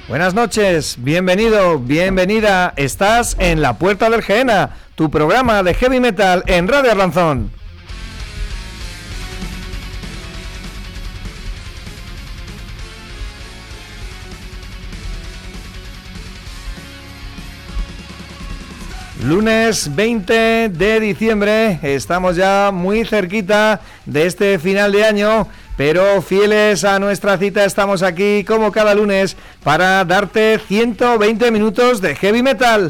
Buenas noches, bienvenido, bienvenida. Estás en La Puerta del Gehenna, tu programa de heavy metal en Radio Arlanzón. Lunes 20 de diciembre, estamos ya muy cerquita de este final de año, pero fieles a nuestra cita estamos aquí como cada lunes para darte 120 minutos de heavy metal.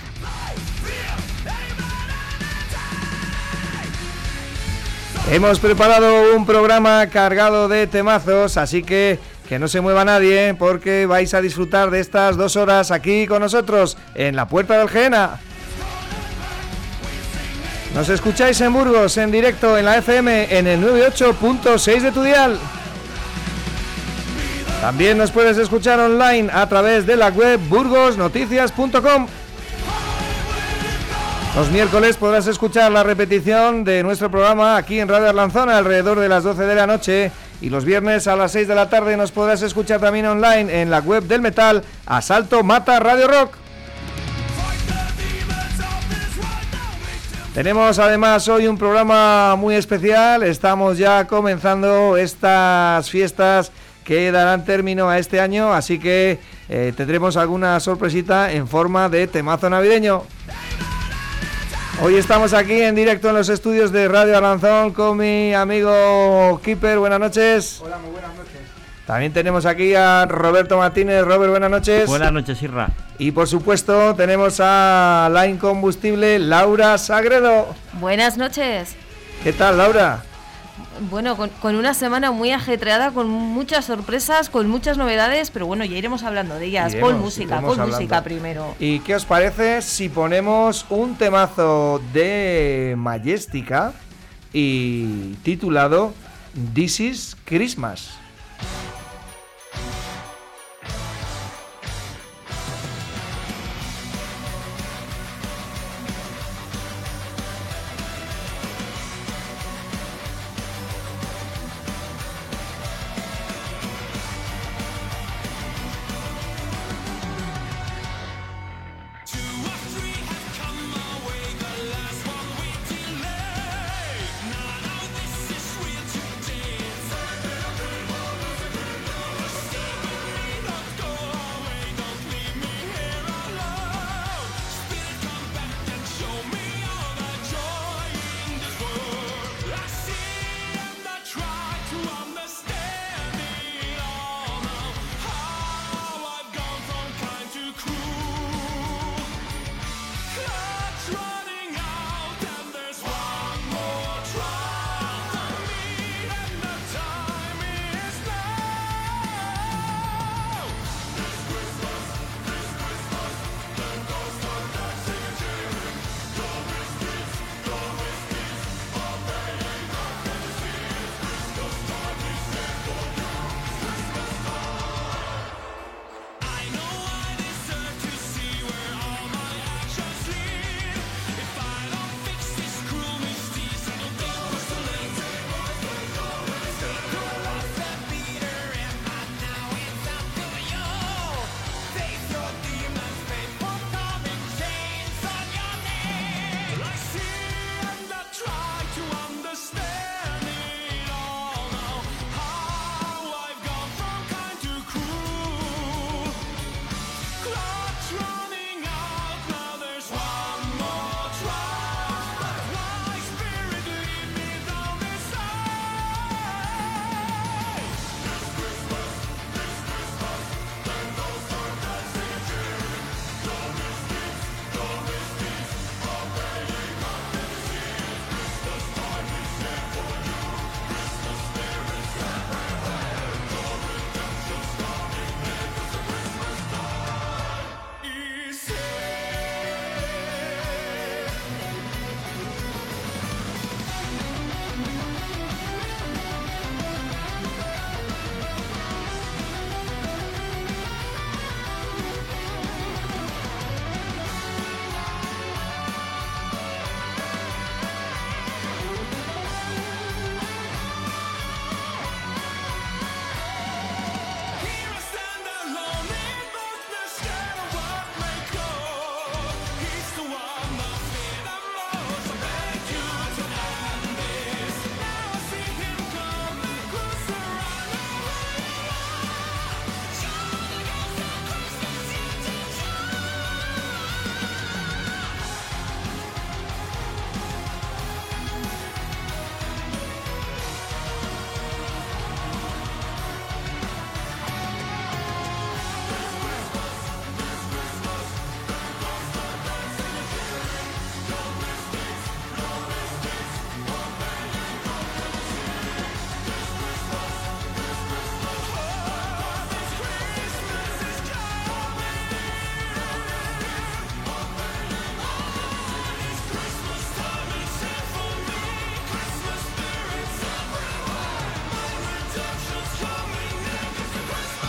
Hemos preparado un programa cargado de temazos, así que no se mueva nadie porque vais a disfrutar de estas 2 horas aquí con nosotros en La Puerta del Gehenna. Nos escucháis en Burgos, en directo en la FM, en el 98.6 de tu dial. También nos puedes escuchar online a través de la web burgosnoticias.com. Los miércoles podrás escuchar la repetición de nuestro programa aquí en Radio Arlanzón alrededor de las 12 de la noche. Y los viernes a las 6 de la tarde nos podrás escuchar también online en la web del metal Asalto Mata Radio Rock. Tenemos además hoy un programa muy especial, estamos ya comenzando estas fiestas que darán término a este año, así que tendremos alguna sorpresita en forma de temazo navideño. Hoy estamos aquí en directo en los estudios de Radio Arlanzón con mi amigo Keeper, buenas noches. Hola, muy buenas noches. También tenemos aquí a Roberto Martínez. Robert, buenas noches. Buenas noches, Irra. Y por supuesto tenemos a la incombustible Laura Sagredo. Buenas noches. ¿Qué tal, Laura? Bueno, con una semana muy ajetreada, con muchas sorpresas, con muchas novedades, pero bueno, ya iremos hablando de ellas. Pon música primero. ¿Y qué os parece si ponemos un temazo de Majestica y titulado This is Christmas?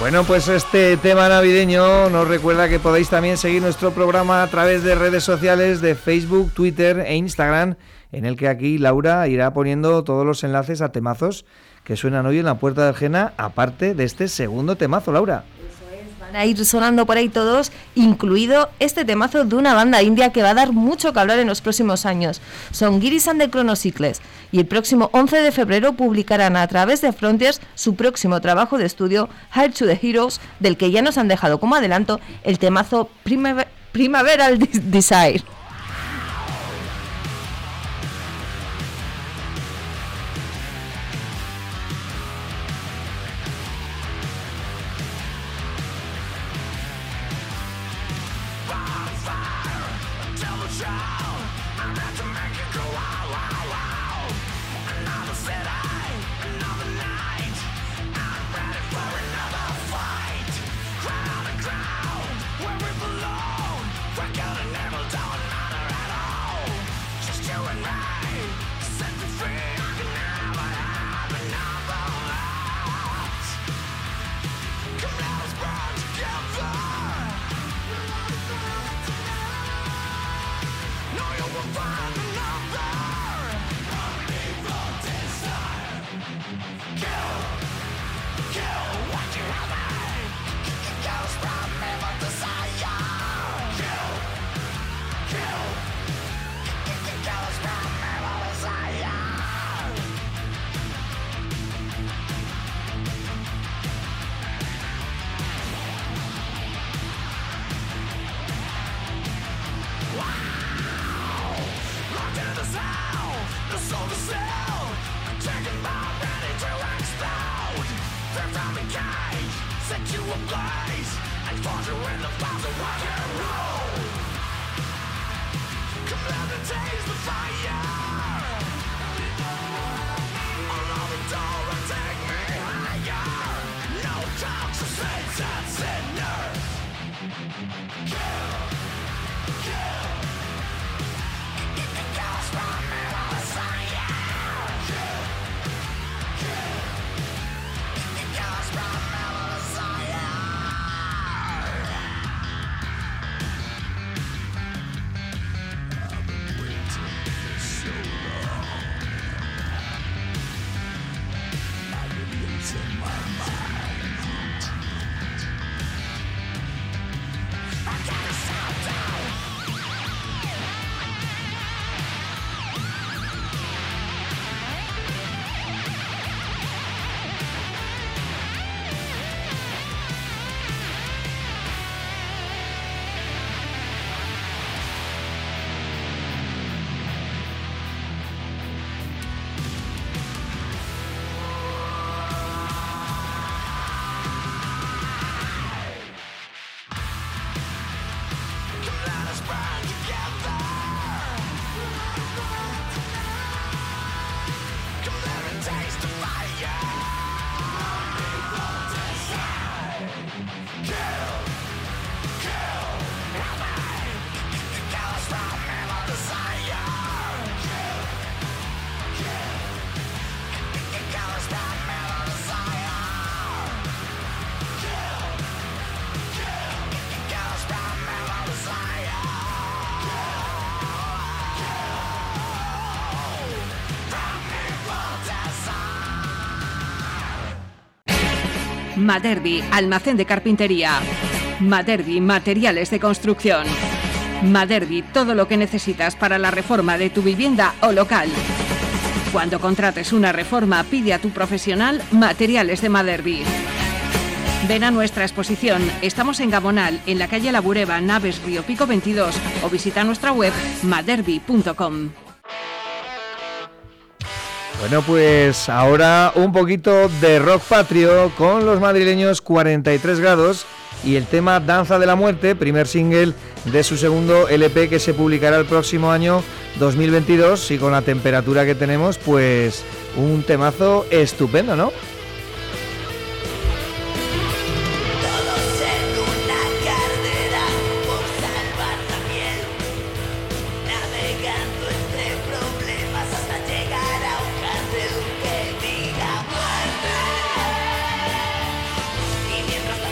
Bueno, pues este tema navideño nos recuerda que podéis también seguir nuestro programa a través de redes sociales de Facebook, Twitter e Instagram, en el que aquí Laura irá poniendo todos los enlaces a temazos que suenan hoy en la Puerta de Argena, aparte de este segundo temazo, Laura. Van a ir sonando por ahí todos, incluido este temazo de una banda india que va a dar mucho que hablar en los próximos años. Son Giris and the Chronocycles, y el próximo 11 de febrero publicarán a través de Frontiers su próximo trabajo de estudio, Hail to the Heroes, del que ya nos han dejado como adelanto el temazo Primaveral Desire. Maderbi, almacén de carpintería. Maderbi, materiales de construcción. Maderbi, todo lo que necesitas para la reforma de tu vivienda o local. Cuando contrates una reforma, pide a tu profesional Materiales de Maderbi. Ven a nuestra exposición. Estamos en Gamonal, en la calle La Bureba, Naves Río Pico 22, o visita nuestra web maderbi.com. Bueno, pues ahora un poquito de rock patrio con los madrileños 43 grados y el tema Danza de la Muerte, primer single de su segundo LP que se publicará el próximo año 2022, y con la temperatura que tenemos, pues un temazo estupendo, ¿no? Y mientras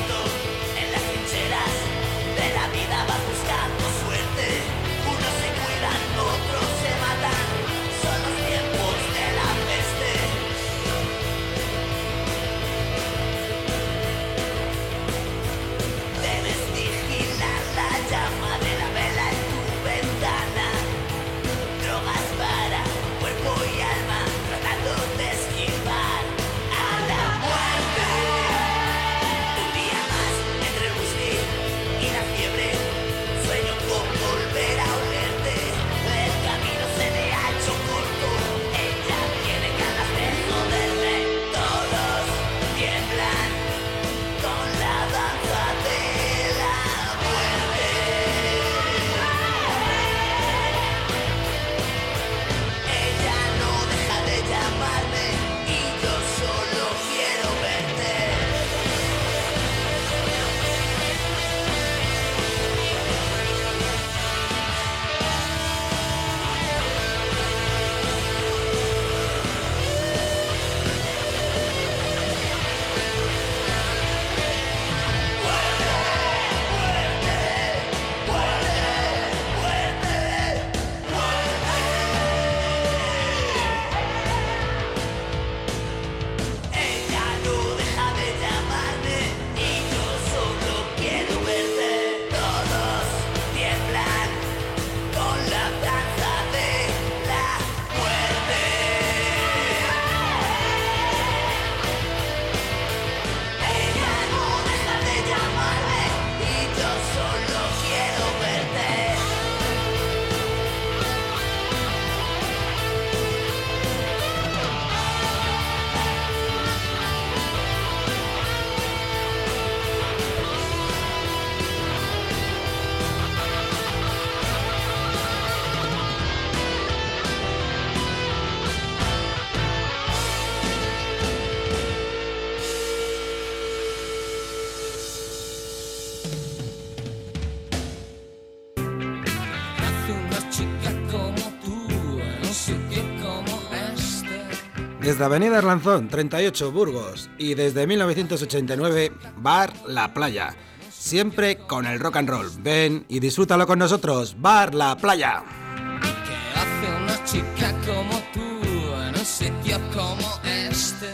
Desde Avenida Arlanzón, 38, Burgos, y desde 1989, Bar La Playa. Siempre con el rock and roll. Ven y disfrútalo con nosotros. Bar La Playa. ¿Qué hace una chica como tú en un sitio como este?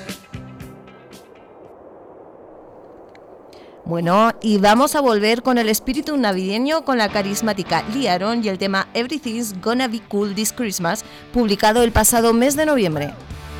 Bueno, y vamos a volver con el espíritu navideño con la carismática Lee Aaron y el tema Everything's Gonna Be Cool This Christmas, publicado el pasado mes de noviembre.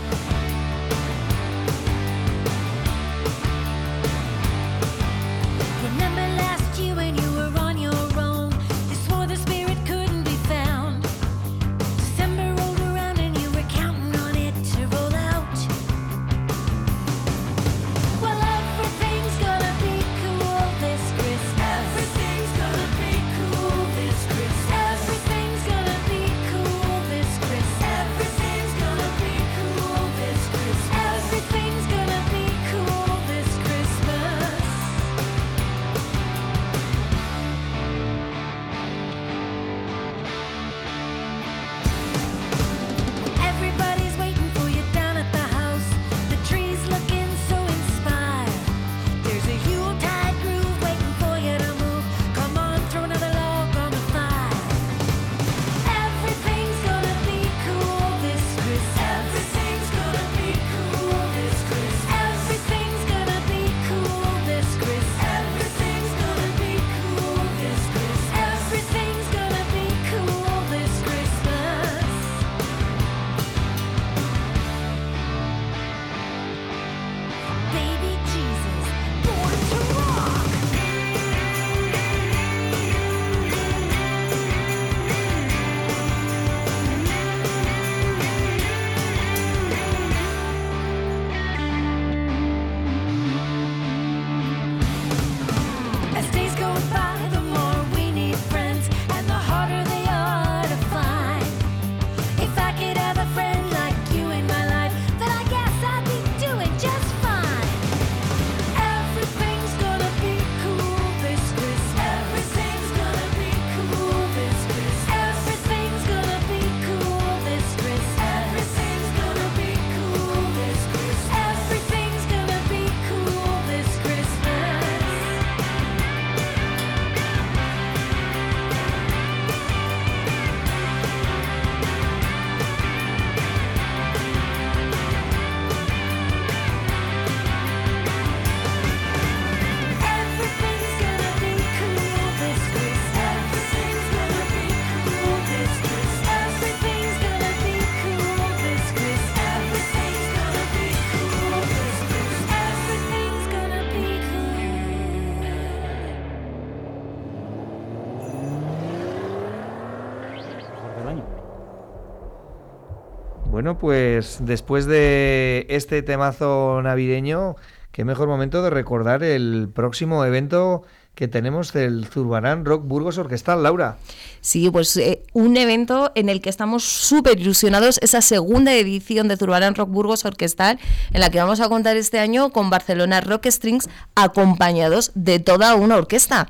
Bueno, pues después de este temazo navideño, qué mejor momento de recordar el próximo evento que tenemos del Zurbarán Rock Burgos Orquestal, Laura. Sí, pues un evento en el que estamos súper ilusionados, esa segunda edición de Zurbarán Rock Burgos Orquestal, en la que vamos a contar este año con Barcelona Rock Strings, acompañados de toda una orquesta.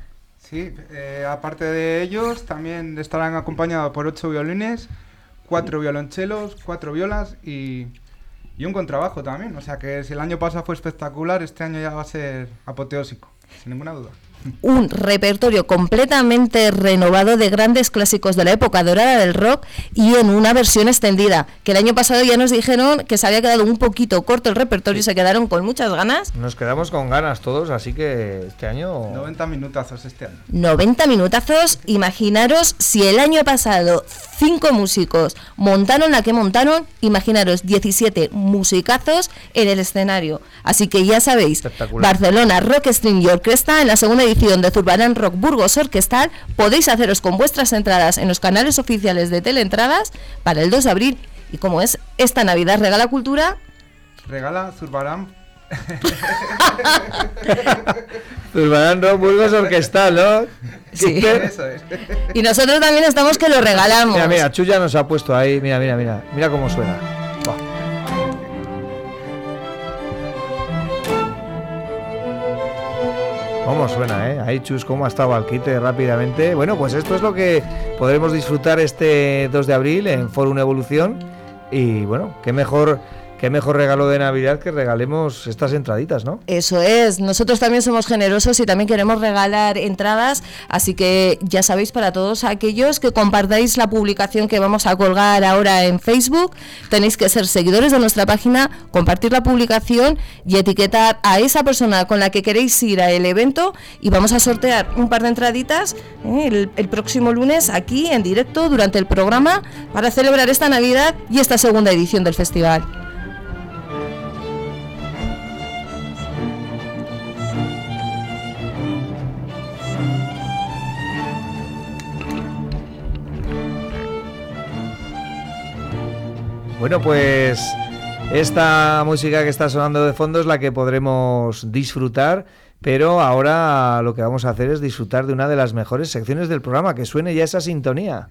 Sí, aparte de ellos, también estarán acompañados por 8 violines, 4 violonchelos, 4 violas y un contrabajo también. O sea que si el año pasado fue espectacular, este año ya va a ser apoteósico, sin ninguna duda. Un repertorio completamente renovado de grandes clásicos de la época dorada del rock y en una versión extendida, que el año pasado ya nos dijeron que se había quedado un poquito corto el repertorio, sí. Se quedaron con muchas ganas. Nos quedamos con ganas todos, así que este año... 90 minutazos este año. 90 minutazos, imaginaros si el año pasado 5 músicos montaron la que montaron, imaginaros 17 musicazos en el escenario. Así que ya sabéis, Barcelona Rock String y Orquesta en la segunda edición de Zurbarán Rock Burgos Orquestal. Podéis haceros con vuestras entradas en los canales oficiales de Teleentradas para el 2 de abril. Y como es esta Navidad regala cultura, regala Zurbarán. Zurbarán Rock Burgos Orquestal, ¿no? Sí. Eso es. Y nosotros también estamos que lo regalamos. Mira, Chuya nos ha puesto ahí, mira cómo suena. Buah. ¿Cómo suena, eh? Ahí, Chus, cómo ha estado al quite rápidamente. Bueno, pues esto es lo que podremos disfrutar este 2 de abril en Fórum Evolución. Y bueno, qué mejor qué mejor regalo de Navidad que regalemos estas entraditas, ¿no? Eso es, nosotros también somos generosos y también queremos regalar entradas, así que ya sabéis, para todos aquellos que compartáis la publicación que vamos a colgar ahora en Facebook, tenéis que ser seguidores de nuestra página, compartir la publicación y etiquetar a esa persona con la que queréis ir al evento, y vamos a sortear un par de entraditas el próximo lunes aquí en directo durante el programa para celebrar esta Navidad y esta segunda edición del festival. Bueno, pues esta música que está sonando de fondo es la que podremos disfrutar, pero ahora lo que vamos a hacer es disfrutar de una de las mejores secciones del programa, que suene ya esa sintonía.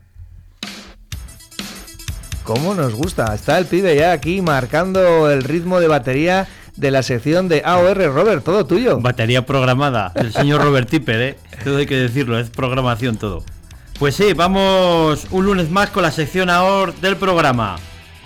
¿Cómo nos gusta? Está el pibe ya aquí marcando el ritmo de batería de la sección de AOR. Robert, todo tuyo. Batería programada, el señor Robert Tipper, ¿eh? Todo hay que decirlo, es programación todo. Pues sí, vamos un lunes más con la sección AOR del programa.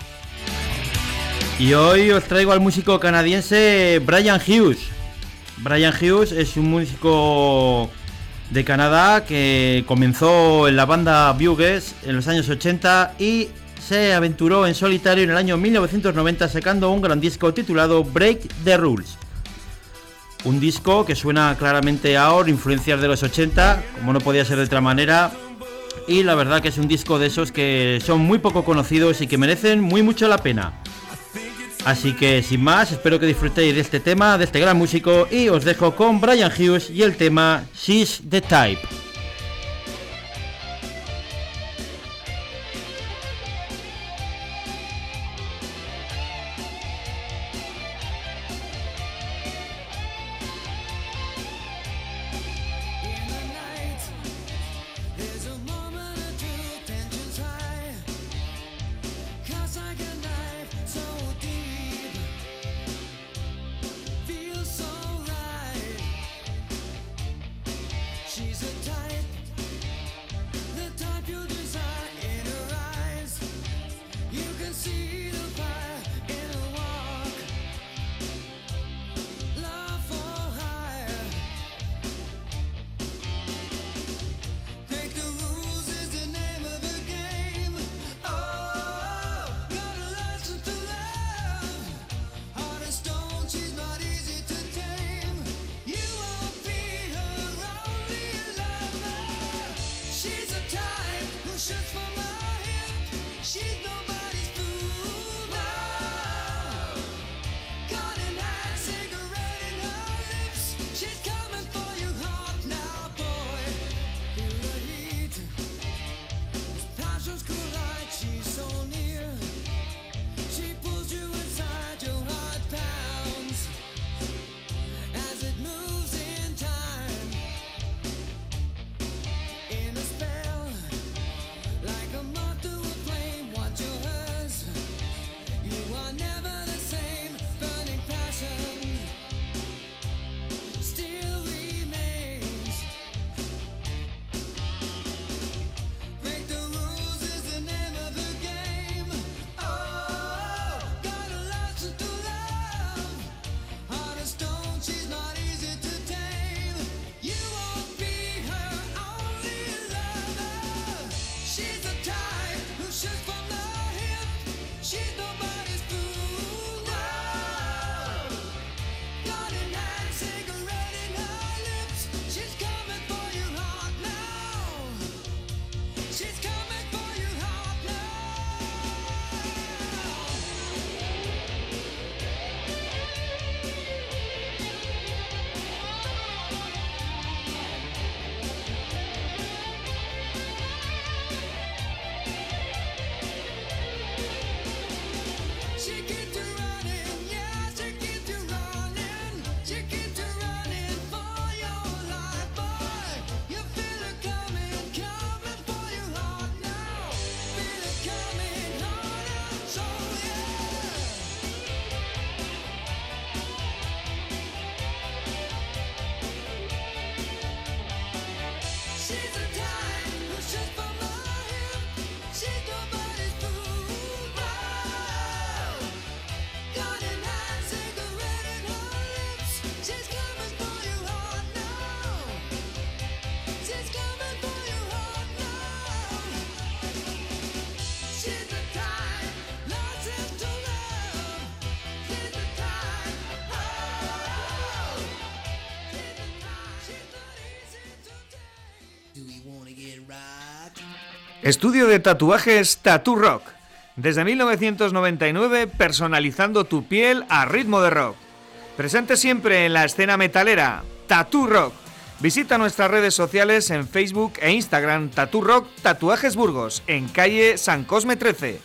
Y hoy os traigo al músico canadiense Brian Hughes. Brian Hughes es un músico de Canadá que comenzó en la banda Bugles en los años 80 y se aventuró en solitario en el año 1990 sacando un gran disco titulado Break the Rules. Un disco que suena claramente a AOR, influencias de los 80, como no podía ser de otra manera. Y la verdad que es un disco de esos que son muy poco conocidos y que merecen muy mucho la pena. Así que sin más, espero que disfrutéis de este tema, de este gran músico, y os dejo con Brian Hughes y el tema She's the Type. Estudio de tatuajes Tattoo Rock. Desde 1999, personalizando tu piel a ritmo de rock. Presente siempre en la escena metalera, Tattoo Rock. Visita nuestras redes sociales en Facebook e Instagram, Tattoo Rock Tatuajes Burgos, en calle San Cosme 13.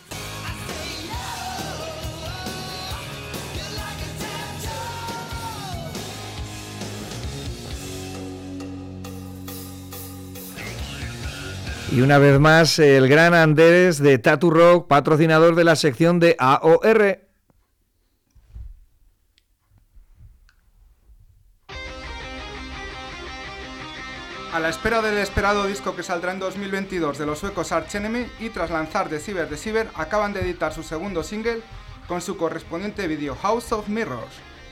Y una vez más, el gran Andrés de Tattoo Rock, patrocinador de la sección de AOR. A la espera del esperado disco que saldrá en 2022 de los suecos Arch Enemy y tras lanzar Deceiver, acaban de editar su segundo single con su correspondiente vídeo House of Mirrors.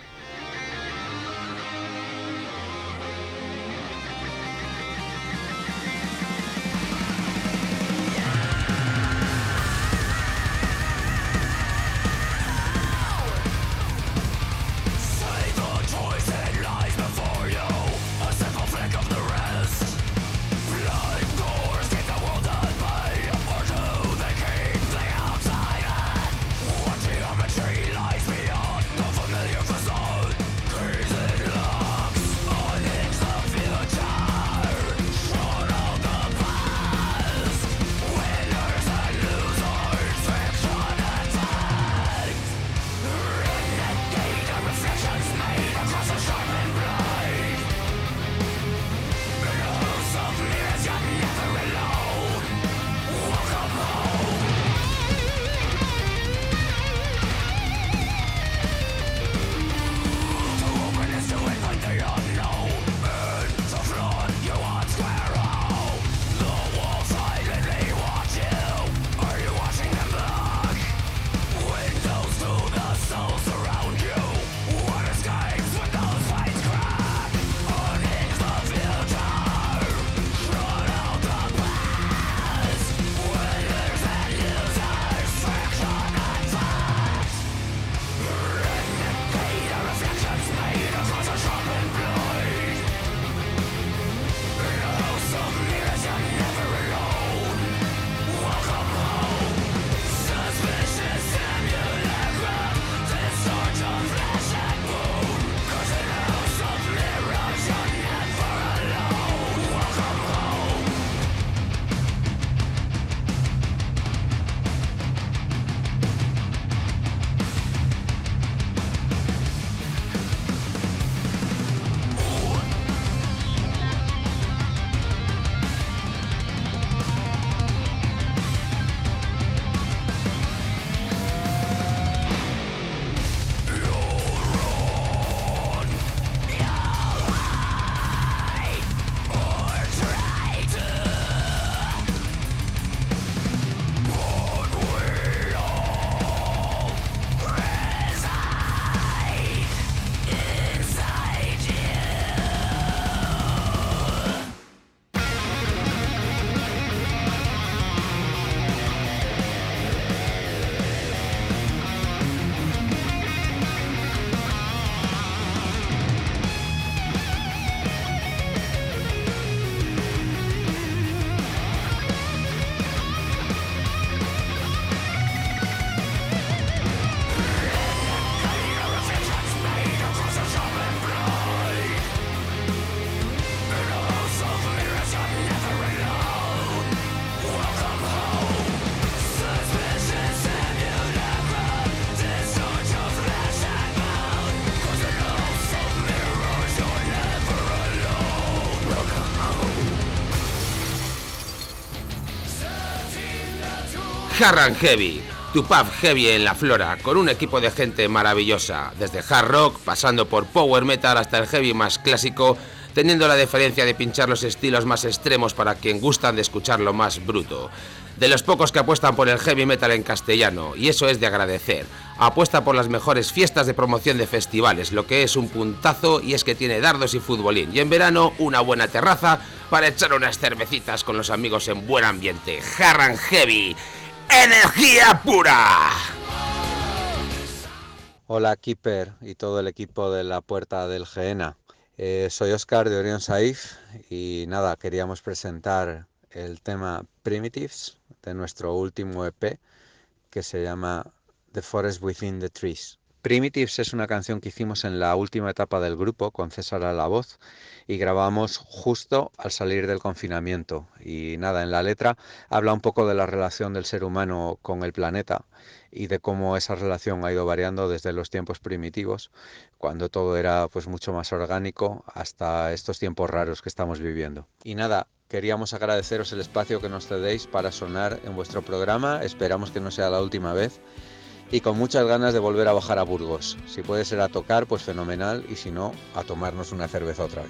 Hard and Heavy, tu pub heavy en la Flora, con un equipo de gente maravillosa, desde hard rock, pasando por power metal hasta el heavy más clásico, teniendo la diferencia de pinchar los estilos más extremos para quien gustan de escuchar lo más bruto. De los pocos que apuestan por el heavy metal en castellano, y eso es de agradecer. Apuesta por las mejores fiestas de promoción de festivales, lo que es un puntazo, y es que tiene dardos y futbolín, y en verano una buena terraza para echar unas cervecitas con los amigos en buen ambiente. Hard and Heavy, energía pura. Hola Keeper y todo el equipo de La Puerta del Gehenna. Soy Óscar de Orion Saif y nada, queríamos presentar el tema Primitives de nuestro último EP que se llama The Forest Within the Trees. Primitives es una canción que hicimos en la última etapa del grupo con César a la voz y grabamos justo al salir del confinamiento. Y nada, en la letra habla un poco de la relación del ser humano con el planeta y de cómo esa relación ha ido variando desde los tiempos primitivos, cuando todo era pues mucho más orgánico, hasta estos tiempos raros que estamos viviendo. Y nada, queríamos agradeceros el espacio que nos cedéis para sonar en vuestro programa, esperamos que no sea la última vez. Y con muchas ganas de volver a bajar a Burgos. Si puede ser a tocar, pues fenomenal, y si no, a tomarnos una cerveza otra vez.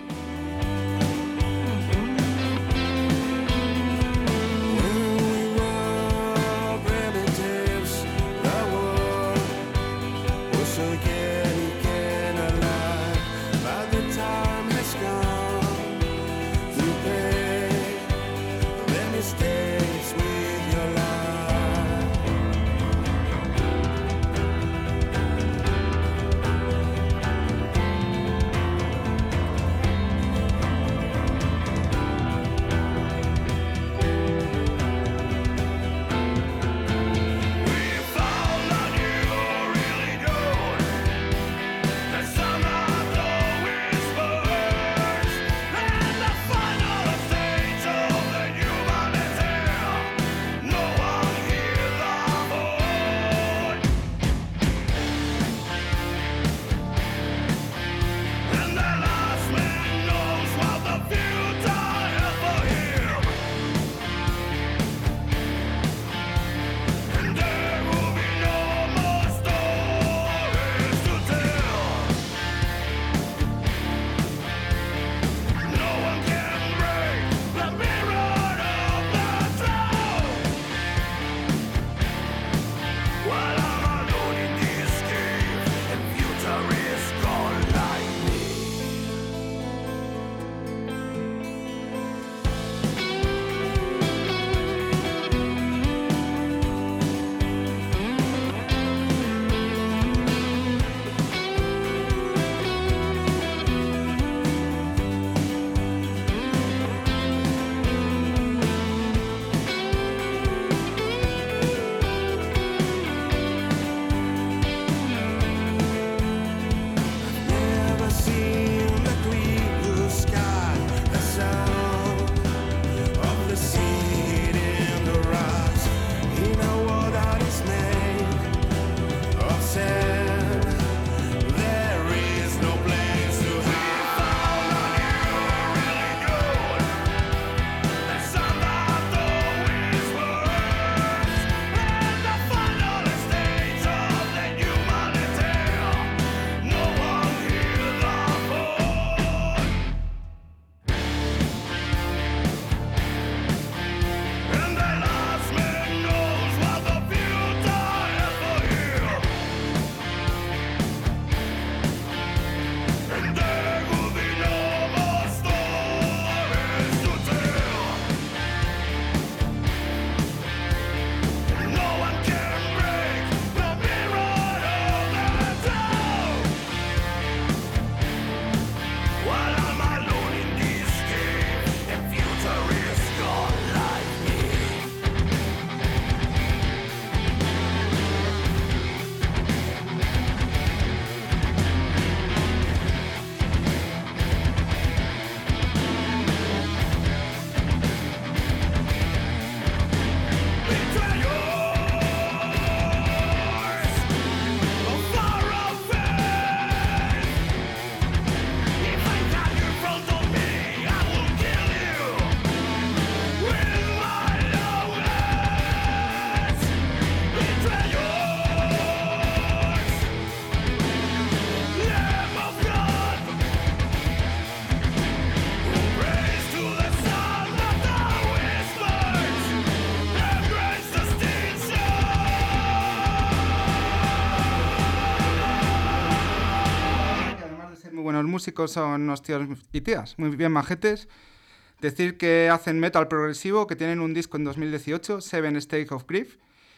músicos son unos tíos y tías muy bien majetes. Decir que hacen metal progresivo, que tienen un disco en 2018, Seven Stages of Grief,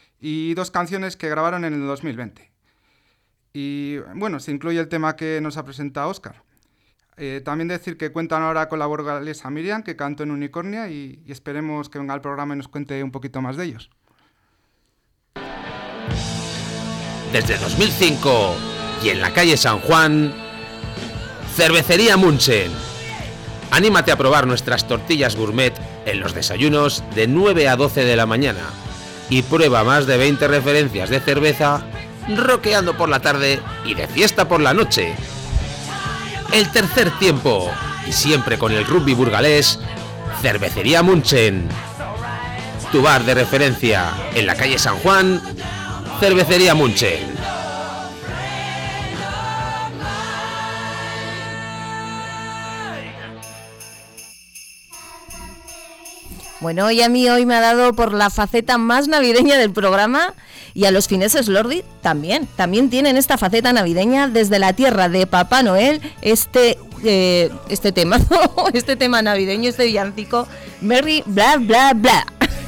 y 2 canciones que grabaron en el 2020. Y bueno, se incluye el tema que nos ha presentado Óscar. También decir que cuentan ahora con la burgalesa Miriam, que cantó en Unicornia, y esperemos que venga al programa y nos cuente un poquito más de ellos. Desde 2005 y en la calle San Juan, Cervecería Munchen. Anímate a probar nuestras tortillas gourmet en los desayunos de 9 a 12 de la mañana y prueba más de 20 referencias de cerveza, rockeando por la tarde y de fiesta por la noche. El tercer tiempo, y siempre con el rugby burgalés, Cervecería Munchen. Tu bar de referencia en la calle San Juan, Cervecería Munchen. Bueno, y a mí hoy me ha dado por la faceta más navideña del programa, y a los fineses Lordi también tienen esta faceta navideña desde la tierra de Papá Noel, este tema navideño, este villancico, Merry bla bla bla.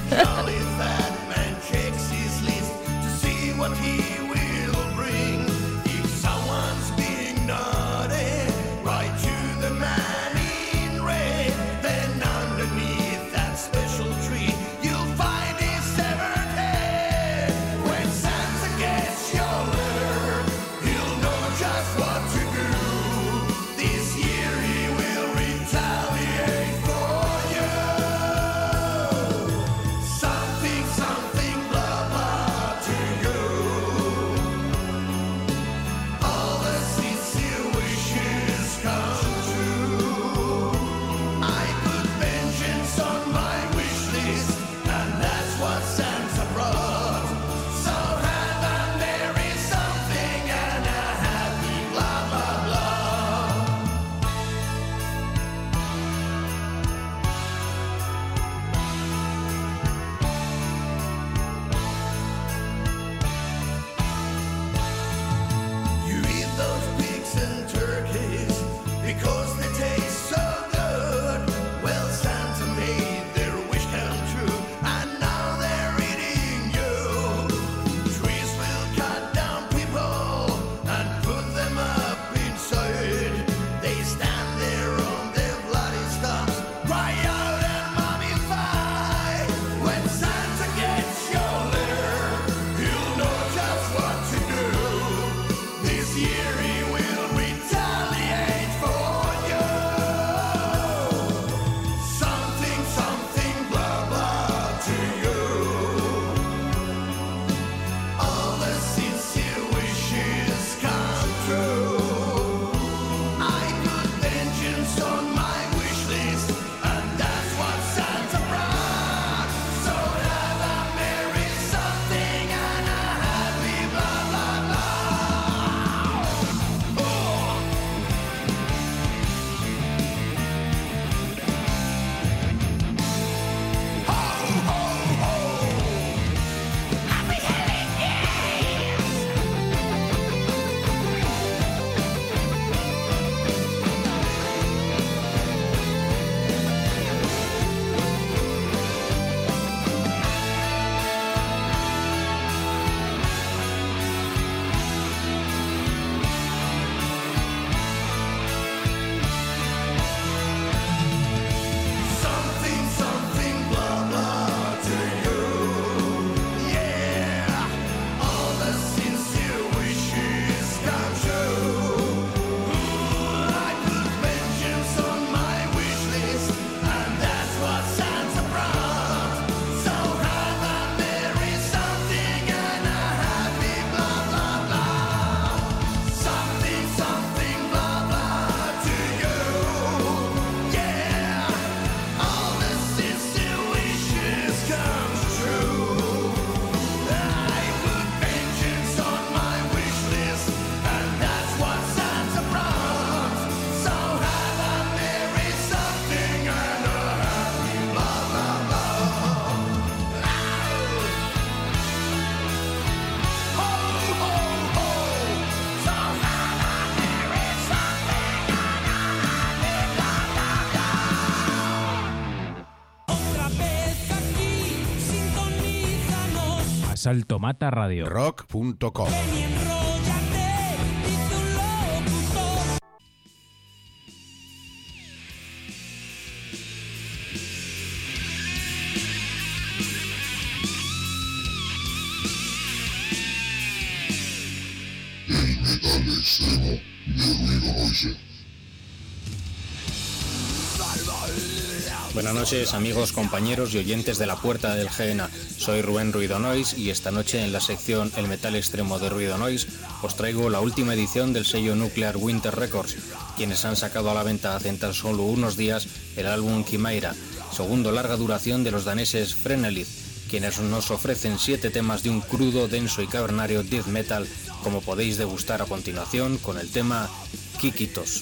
Salto Mata Radio. Rock.com. extremo de ruido noise. Buenas noches, amigos, compañeros y oyentes de La Puerta del GNA. Soy Rubén Ruido Noise y esta noche en la sección El Metal Extremo de Ruido Noise os traigo la última edición del sello Nuclear Winter Records, quienes han sacado a la venta hace tan solo unos días el álbum Chimaira, segundo larga duración de los daneses Frenelith, quienes nos ofrecen 7 temas de un crudo, denso y cavernario death metal, como podéis degustar a continuación con el tema Kikitos.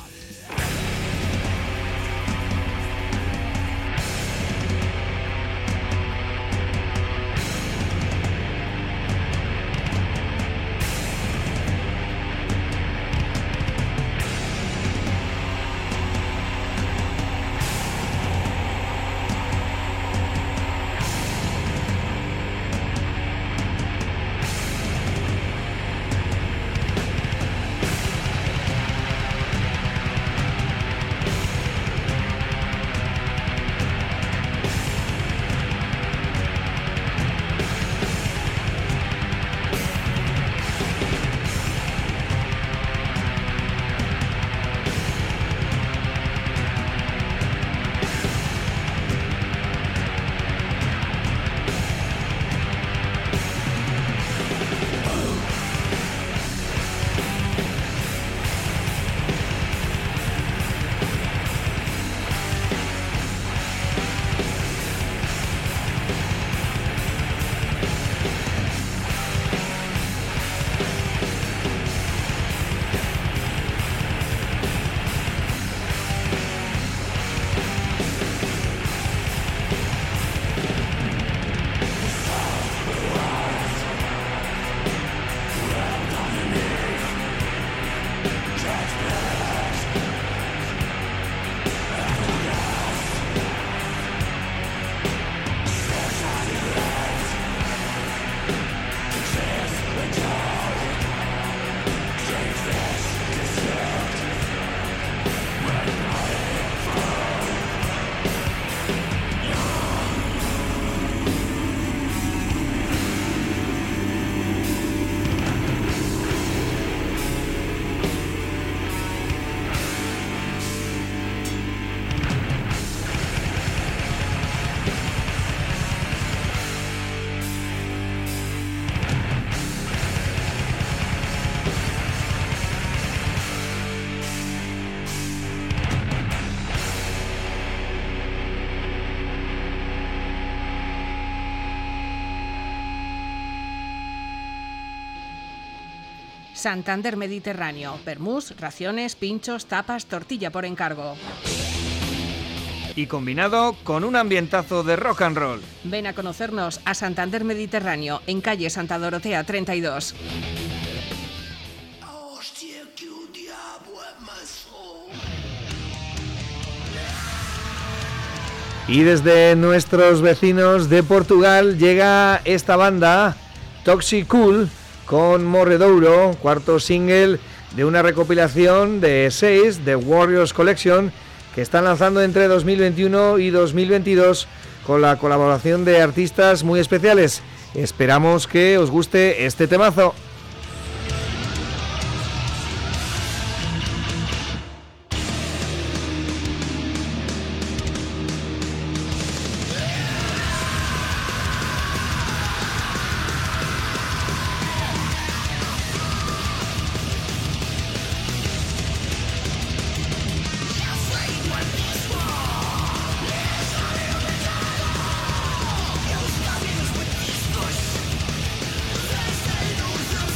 Santander Mediterráneo. Vermús, raciones, pinchos, tapas, tortilla por encargo. Y combinado con un ambientazo de rock and roll. Ven a conocernos a Santander Mediterráneo, en calle Santa Dorotea 32. Y desde nuestros vecinos de Portugal llega esta banda, Toxic Cool, con Morredouro, cuarto single de una recopilación de 6, The Warriors Collection, que están lanzando entre 2021 y 2022 con la colaboración de artistas muy especiales. Esperamos que os guste este temazo. Lose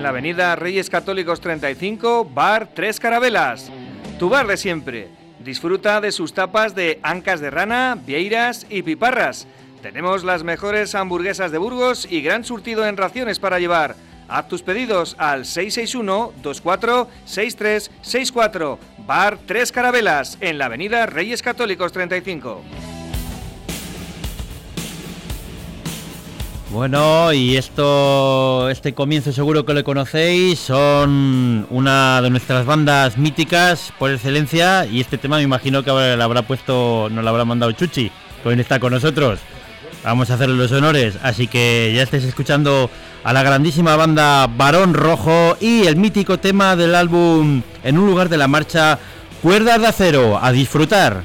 la avenida Reyes Católicos 35, Bar Tres Carabelas. Tu bar de siempre. Disfruta de sus tapas de ancas de rana, vieiras y piparras. Tenemos las mejores hamburguesas de Burgos y gran surtido en raciones para llevar. Haz tus pedidos al 661-246364. Bar Tres Carabelas, en la avenida Reyes Católicos 35. Bueno, y este comienzo seguro que lo conocéis, son una de nuestras bandas míticas por excelencia, y este tema me imagino que nos lo habrá mandado Chuchi, que hoy está con nosotros. Vamos a hacerle los honores, así que ya estáis escuchando a la grandísima banda Barón Rojo y el mítico tema del álbum En un lugar de la marcha, Cuerdas de Acero. A disfrutar.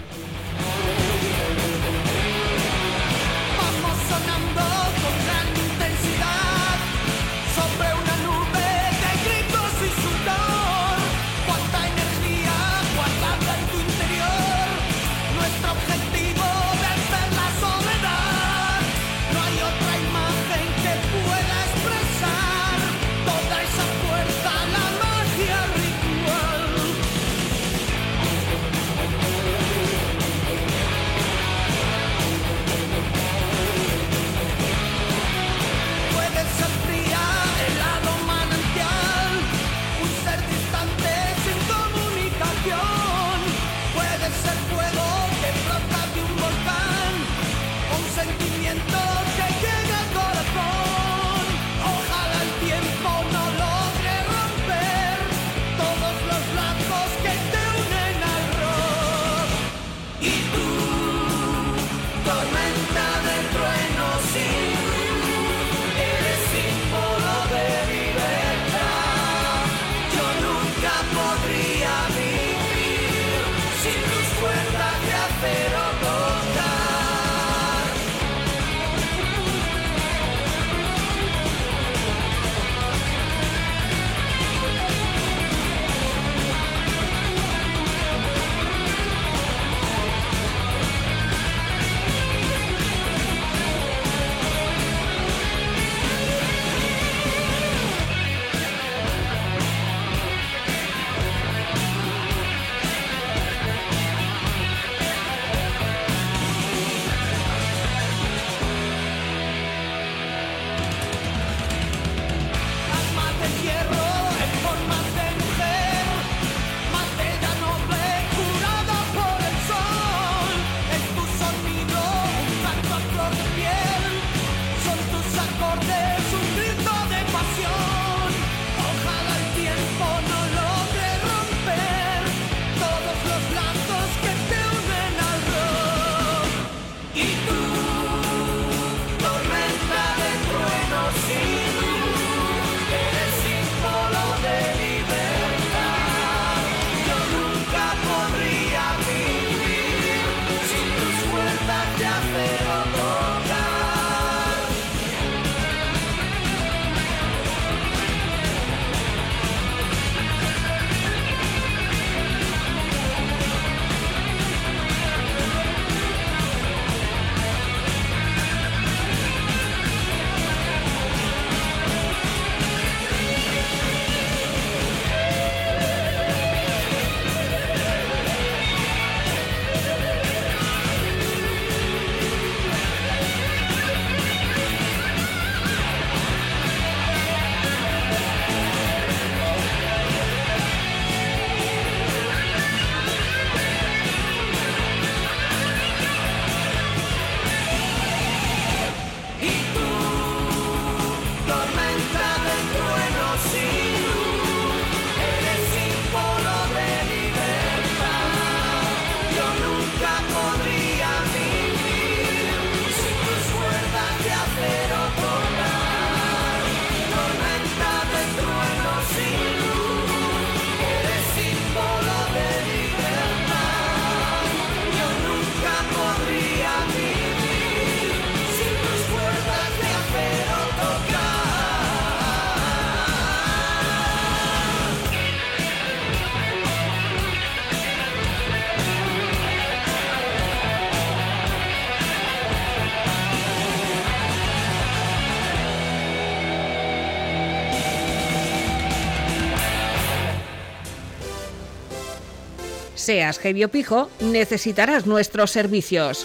Seas heavy o pijo, necesitarás nuestros servicios.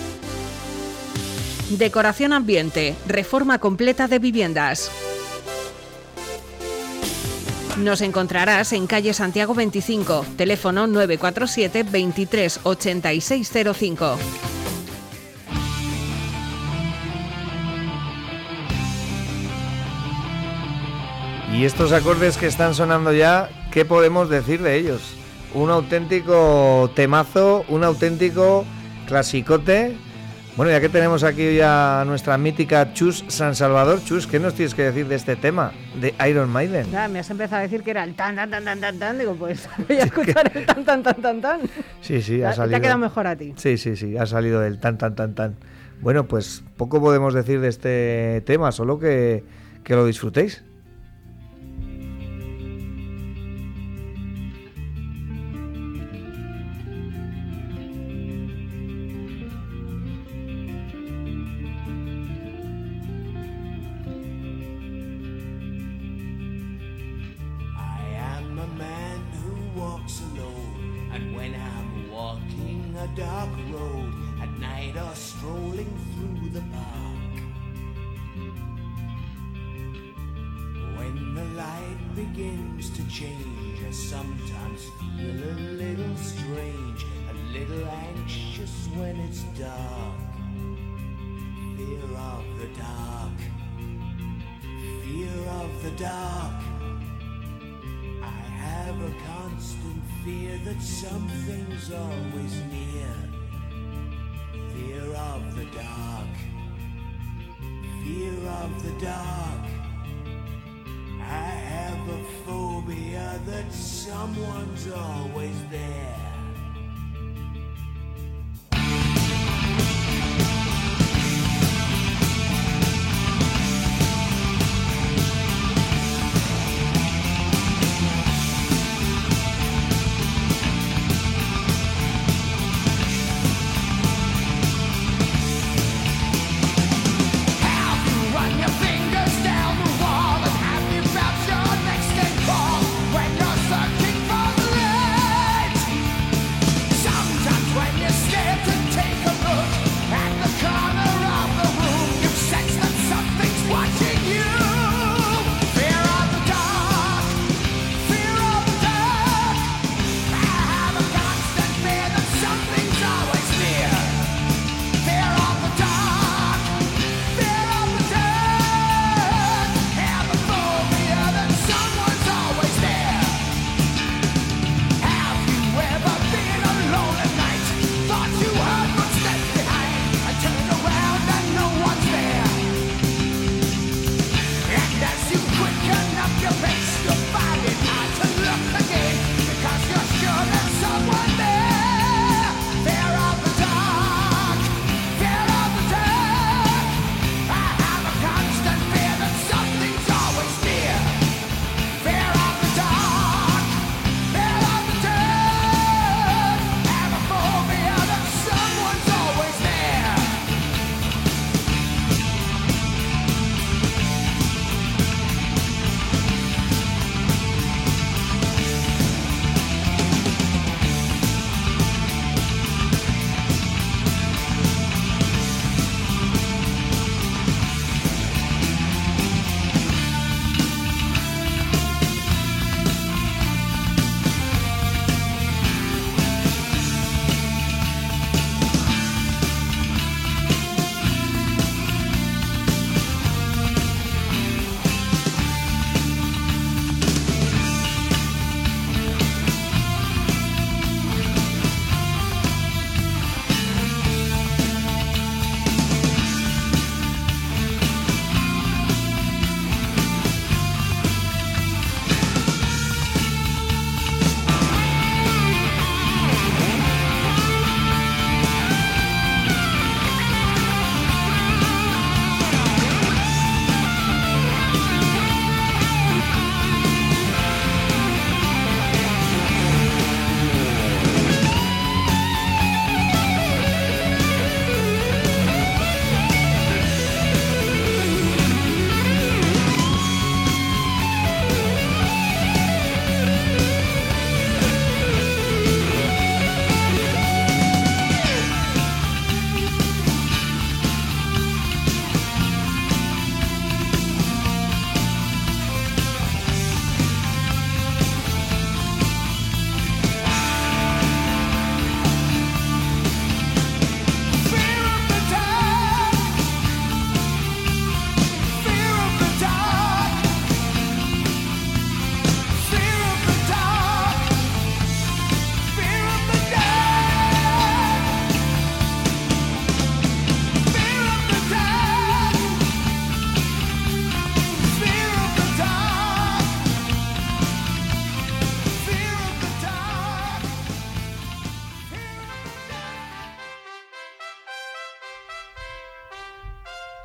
Decoración ambiente, reforma completa de viviendas. Nos encontrarás en calle Santiago 25, teléfono 947 23 8605. Y estos acordes que están sonando ya, ¿qué podemos decir de ellos? Un auténtico temazo, un auténtico clasicote. Bueno, ya que tenemos aquí ya nuestra mítica Chus San Salvador. Chus, ¿qué nos tienes que decir de este tema de Iron Maiden? Ya, me has empezado a decir que era el tan, tan, tan, tan, tan, tan. Digo, pues voy a escuchar el tan, tan, tan, tan, tan. Sí, ha salido. Te ha quedado mejor a ti. Sí, ha salido el tan, tan, tan, tan. Bueno, pues poco podemos decir de este tema, solo que lo disfrutéis. Dark road at night or strolling through the park. When the light begins to change, I sometimes feel a little strange, a little anxious when it's dark. Fear of the dark, fear of the dark. I have a constant fear that something's always near. Fear of the dark, fear of the dark. I have a phobia that someone's always there. When you're searching for the light,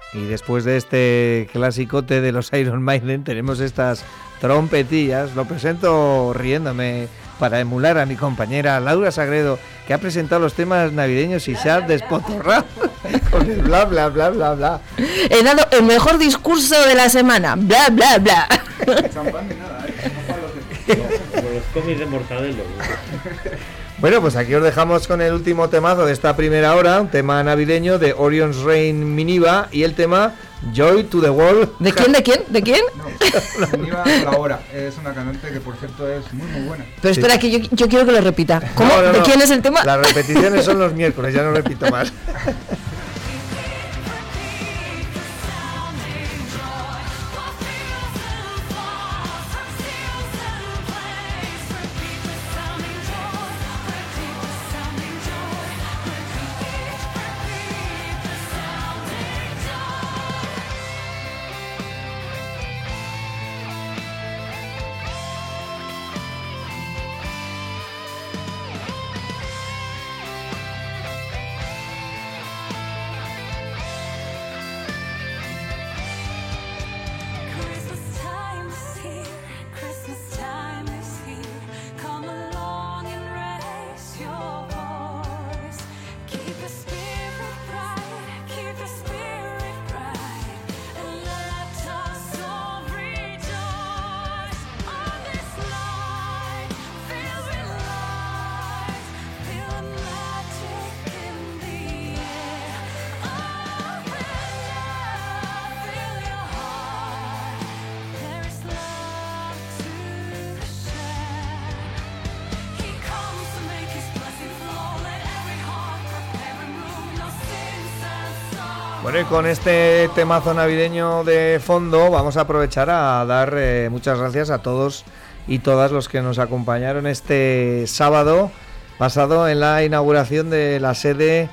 Y después de este clasicote de los Iron Maiden tenemos estas trompetillas. Lo presento riéndome para emular a mi compañera Laura Sagredo, que ha presentado los temas navideños y se ha despotorrado con el bla bla bla bla bla. He dado el mejor discurso de la semana, bla bla bla. Champán ni nada, Como los cómics de Mortadelo. Bueno, pues aquí os dejamos con el último temazo de esta primera hora, un tema navideño de Orion's Reign Miniva y el tema Joy to the World. ¿De quién? ¿De quién? ¿De quién? No, Miniva colabora, es una cantante que por cierto es muy buena. Pero espera, Sí. que yo quiero que lo repita. ¿Cómo? No, ¿De quién es el tema? Las repeticiones son los miércoles, ya no repito más. Bueno, y con este temazo navideño de fondo vamos a aprovechar a dar muchas gracias a todos y todas los que nos acompañaron este sábado pasado en la inauguración de la sede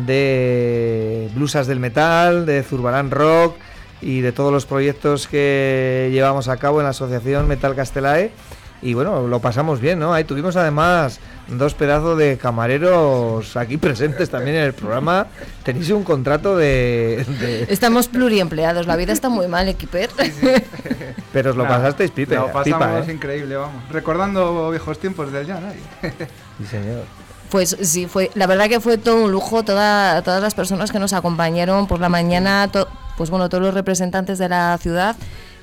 de Blusas del Metal, de Zurbarán Rock y de todos los proyectos que llevamos a cabo en la asociación Metal Castelae. Y bueno, lo pasamos bien, ¿no? Ahí tuvimos además dos pedazos de camareros aquí presentes también en el programa. Tenéis un contrato de... Estamos pluriempleados, la vida está muy mal, Equiper. Pero os lo pasasteis pipa. Lo pasamos pipa, increíble, vamos. Recordando viejos tiempos del ya, ¿no? Sí, señor. Pues sí, la verdad que fue todo un lujo, todas las personas que nos acompañaron por la mañana, pues bueno, todos los representantes de la ciudad.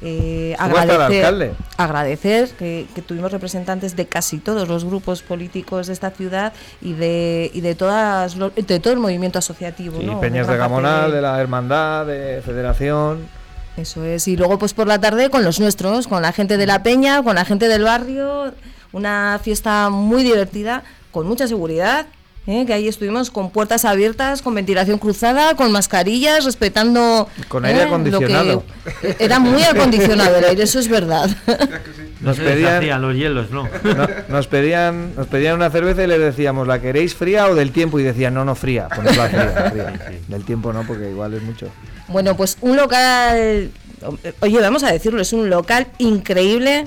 Agradecer que tuvimos representantes de casi todos los grupos políticos de esta ciudad y de todo el movimiento asociativo, sí, ¿no? Peñas de Gamonal, de la Hermandad, de Federación. Eso es, y luego pues por la tarde con los nuestros, con la gente de la Peña, con la gente del barrio, una fiesta muy divertida, con mucha seguridad. Que ahí estuvimos con puertas abiertas, con ventilación cruzada, con mascarillas, respetando... Con aire acondicionado. Era muy acondicionado el aire, eso es verdad. Nos pedían los hielos, ¿no? Nos pedían una cerveza y les decíamos, ¿la queréis fría o del tiempo? Y decían, no, fría. Pues la fría. Del tiempo no, porque igual es mucho. Bueno, pues un local... Oye, vamos a decirlo, es un local increíble,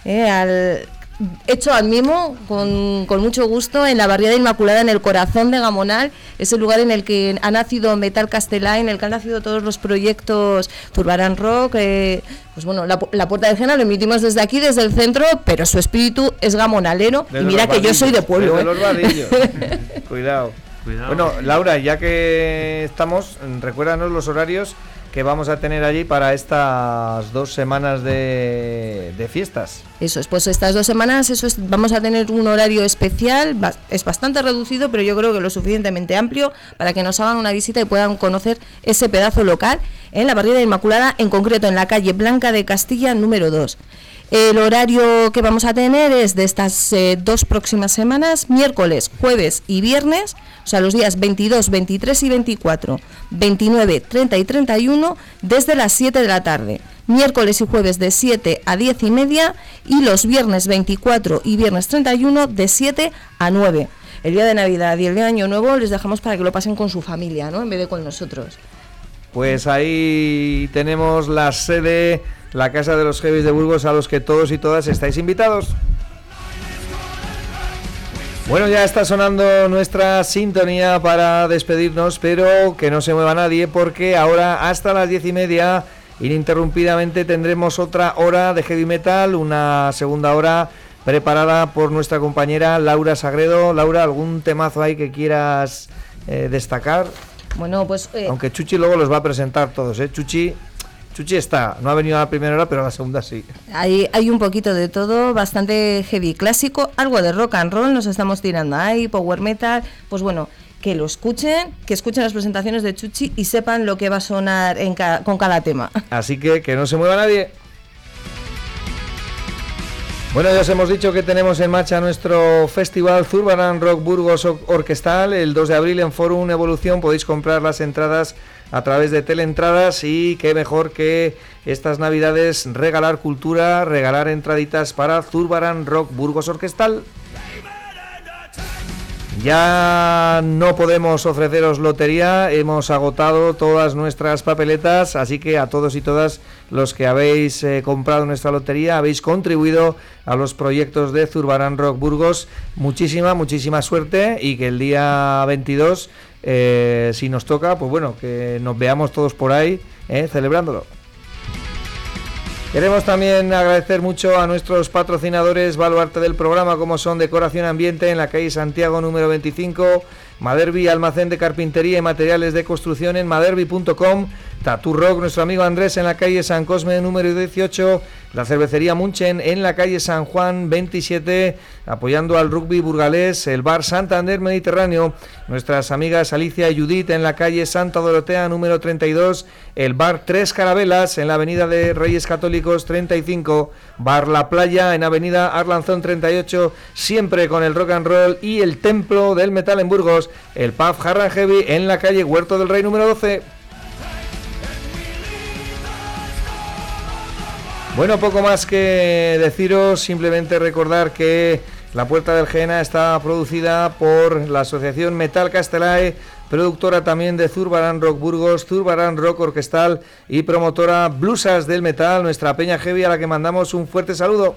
hecho al mimo, con mucho gusto, en la barriada Inmaculada, en el corazón de Gamonal. Es el lugar en el que ha nacido Metal Castelae, en el que han nacido todos los proyectos Zurbarán Rock. Pues bueno, la Puerta de Jena lo emitimos desde aquí, desde el centro, pero su espíritu es gamonalero. Desde y mira que yo soy de pueblo. Desde los vadillos. Cuidado. Bueno, Laura, ya que estamos, recuérdanos los horarios que vamos a tener allí para estas 2 semanas de fiestas. Eso es, pues estas 2 semanas vamos a tener un horario especial, es bastante reducido, pero yo creo que lo suficientemente amplio para que nos hagan una visita y puedan conocer ese pedazo local en la barriada Inmaculada, en concreto en la calle Blanca de Castilla número 2. El horario que vamos a tener es de estas 2 próximas semanas, miércoles, jueves y viernes, o sea, los días 22, 23 y 24, 29, 30 y 31, desde las 7 de la tarde. Miércoles y jueves de 7 a 10 y media y los viernes 24 y viernes 31 de 7 a 9. El día de Navidad y el día de Año Nuevo les dejamos para que lo pasen con su familia, ¿no? En vez de con nosotros. Pues ahí tenemos la sede, la Casa de los Heavies de Burgos, a los que todos y todas estáis invitados. Bueno, ya está sonando nuestra sintonía para despedirnos, pero que no se mueva nadie porque ahora hasta las 10:30 ininterrumpidamente tendremos otra hora de heavy metal, una segunda hora preparada por nuestra compañera Laura Sagredo. Laura, ¿algún temazo ahí que quieras destacar? Bueno, pues... Aunque Chuchi luego los va a presentar todos, ¿eh? Chuchi está, no ha venido a la primera hora, pero a la segunda sí. Hay un poquito de todo, bastante heavy clásico, algo de rock and roll, nos estamos tirando ahí, power metal, pues bueno, que lo escuchen, que escuchen las presentaciones de Chuchi y sepan lo que va a sonar con cada tema. Así que no se mueva nadie. Bueno, ya os hemos dicho que tenemos en marcha nuestro festival Zurbarán Rock Burgos Orquestal, el 2 de abril en Forum Evolución. Podéis comprar las entradas a través de Teleentradas y qué mejor que estas navidades regalar cultura, regalar entraditas para Zurbarán Rock Burgos Orquestal. Ya no podemos ofreceros lotería, hemos agotado todas nuestras papeletas, así que a todos y todas los que habéis comprado nuestra lotería, habéis contribuido a los proyectos de Zurbarán Rock Burgos, muchísima suerte y que el día 22, si nos toca, pues bueno, que nos veamos todos por ahí celebrándolo. Queremos también agradecer mucho a nuestros patrocinadores baluarte del programa, como son Decoración Ambiente en la calle Santiago número 25, Maderbi, almacén de carpintería y materiales de construcción en maderbi.com, Tattoo Rock, nuestro amigo Andrés en la calle San Cosme número 18, la cervecería Munchen en la calle San Juan 27, apoyando al rugby burgalés, el bar Santander Mediterráneo, nuestras amigas Alicia y Judith en la calle Santa Dorotea número 32, el bar Tres Carabelas en la avenida de Reyes Católicos 35, bar La Playa en avenida Arlanzón 38, siempre con el rock and roll, y el Templo del Metal en Burgos, el pub Hard and Heavy en la calle Huerto del Rey número 12. Bueno, poco más que deciros, simplemente recordar que La Puerta del Jena está producida por la Asociación Metal Castelae, productora también de Zurbarán Rock Burgos, Zurbarán Rock Orquestal y promotora Blusas del Metal, nuestra peña heavy a la que mandamos un fuerte saludo.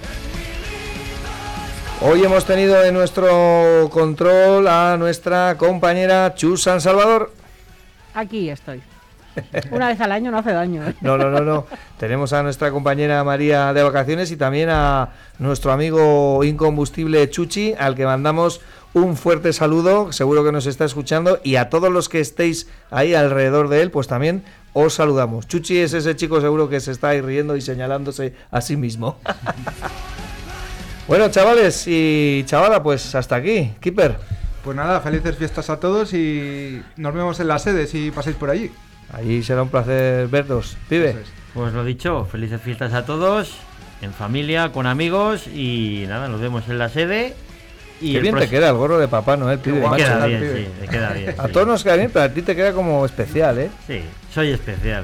Hoy hemos tenido en nuestro control a nuestra compañera Chus San Salvador. Aquí estoy. Una vez al año no hace daño. No. Tenemos a nuestra compañera María de vacaciones y también a nuestro amigo incombustible Chuchi, al que mandamos un fuerte saludo, seguro que nos está escuchando, y a todos los que estéis ahí alrededor de él, pues también os saludamos. Chuchi es ese chico seguro que se está ahí riendo y señalándose a sí mismo. Bueno, chavales y chavala, pues hasta aquí. Keeper. Pues nada, felices fiestas a todos y nos vemos en la sede si pasáis por allí. Allí será un placer veros, pibe. Pues lo dicho, felices fiestas a todos, en familia, con amigos, y nada, nos vemos en la sede. Y qué bien te queda el gorro de Papá Noel, pibe. Te queda bien, sí, te queda bien. A todos nos queda bien, pero a ti te queda como especial, ¿eh? Sí, soy especial.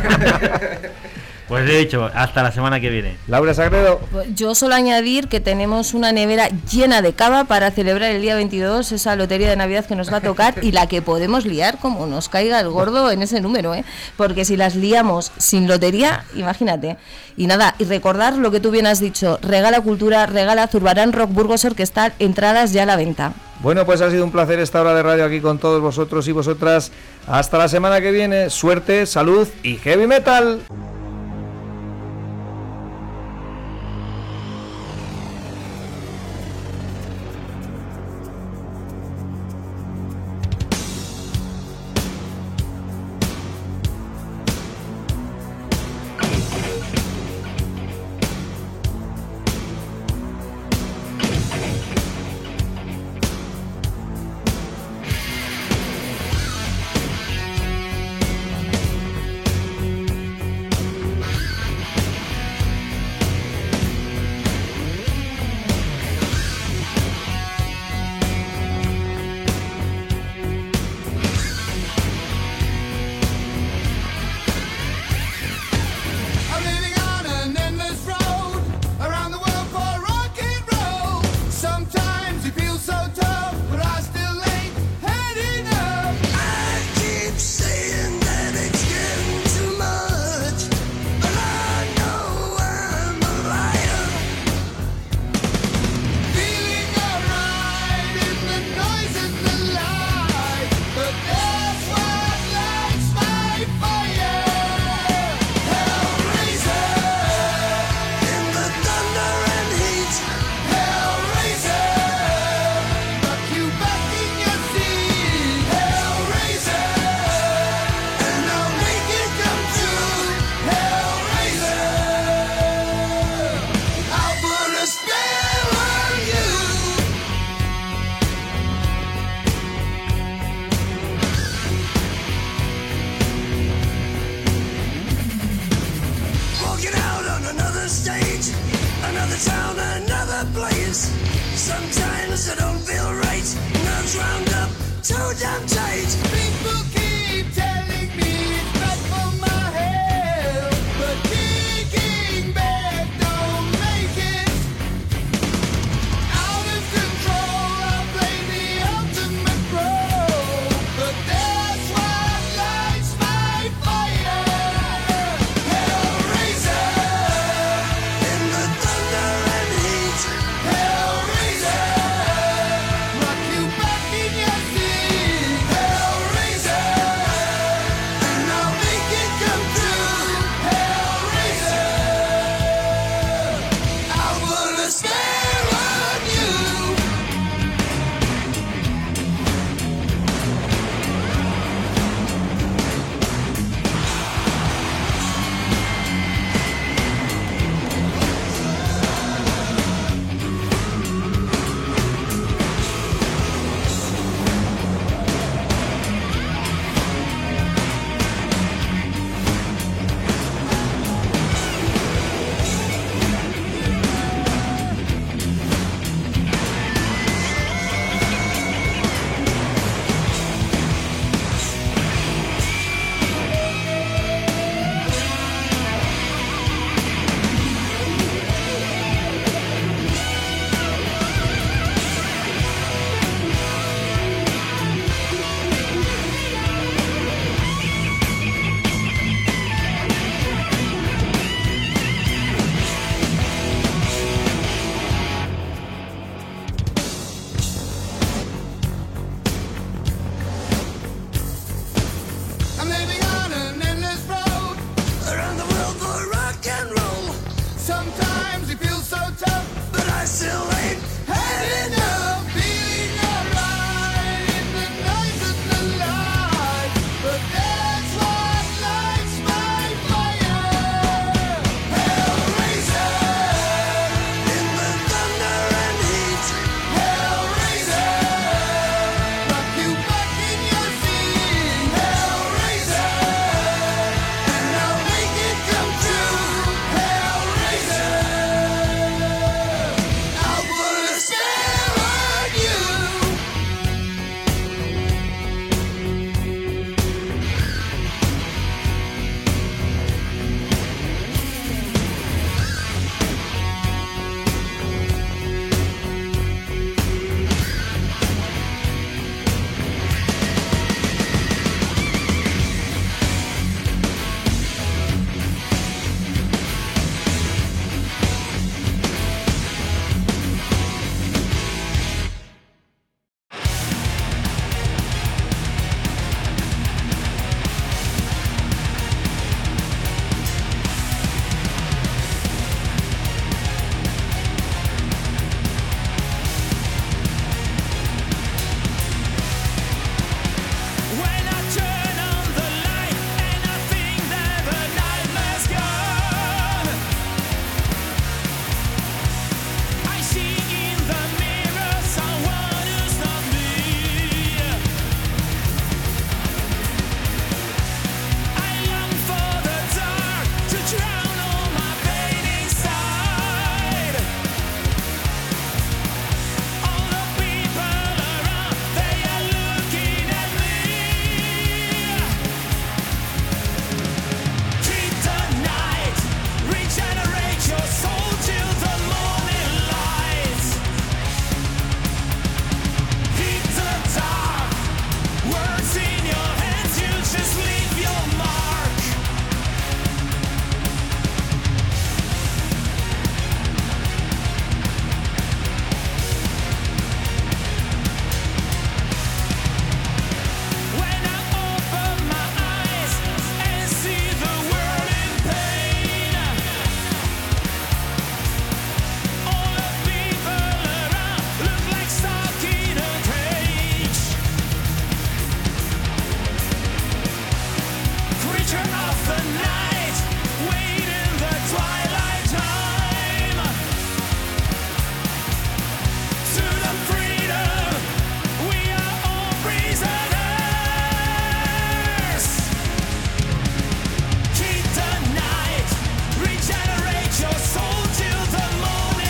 Pues he dicho, hasta la semana que viene. Laura Sagredo. Yo solo añadir que tenemos una nevera llena de cava para celebrar el día 22 esa lotería de Navidad que nos va a tocar y la que podemos liar como nos caiga el gordo en ese número, ¿eh? Porque si las liamos sin lotería, imagínate. Y nada, y recordar lo que tú bien has dicho, regala cultura, regala Zurbarán Rock Burgos Orquestal, entradas ya a la venta. Bueno, pues ha sido un placer esta hora de radio aquí con todos vosotros y vosotras. Hasta la semana que viene, suerte, salud y heavy metal. Another town, another place. Sometimes I don't feel right. Nerves round up, too damn tight. People keep telling me it's bad for my health, but kicking back don't make it. Out of control, I play the ultimate role, but that's what lights my fire. Hellraiser, in the thunder and heat. Hellraiser, rock you back in your seat. Hellraiser, and I'll make it come true. Hellraiser, I'll put a spell on you. I'm living on an endless road around the world for rock and roll. Sometimes it feels so tough, but I still ain't had enough. Feeling alright in the noise of the light, but that's what lights my fire. Hellraiser, in the thunder and heat. Hellraiser, rock you back in your seat. Hellraiser, and I'll make it come true. Hellraiser, I'll put a spell on you. When I turn on the light and I think that the nightmare's gone, I see in the mirror someone who's not me. I long for the dark to drown all my pain inside. All the people around, they are looking at me. Keep the night, regenerate your soul till the morning light. Keep the dark, words in your hands, you just leave your mark. When I open my eyes and see the world in pain, all the people around look like stuck in a cage. Creature of the night, wait in the twilight time. To the freedom, we are all prisoners. Keep the night, regenerate your soul till the morning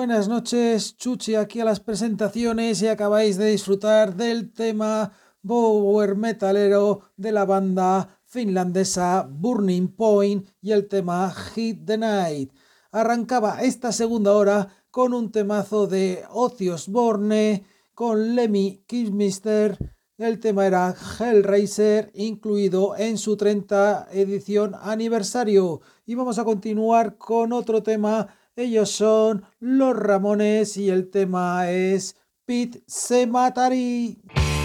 buenas noches, Chuchi aquí a las presentaciones y acabáis de disfrutar del tema power metalero de la banda finlandesa Burning Point y el tema Hit the Night. Arrancaba esta segunda hora con un temazo de Ozzy Osbourne con Lemmy Kilmister. El tema era Hellraiser, incluido en su 30 edición aniversario. Y vamos a continuar con otro tema. Ellos son Los Ramones y el tema es Pet Sematary.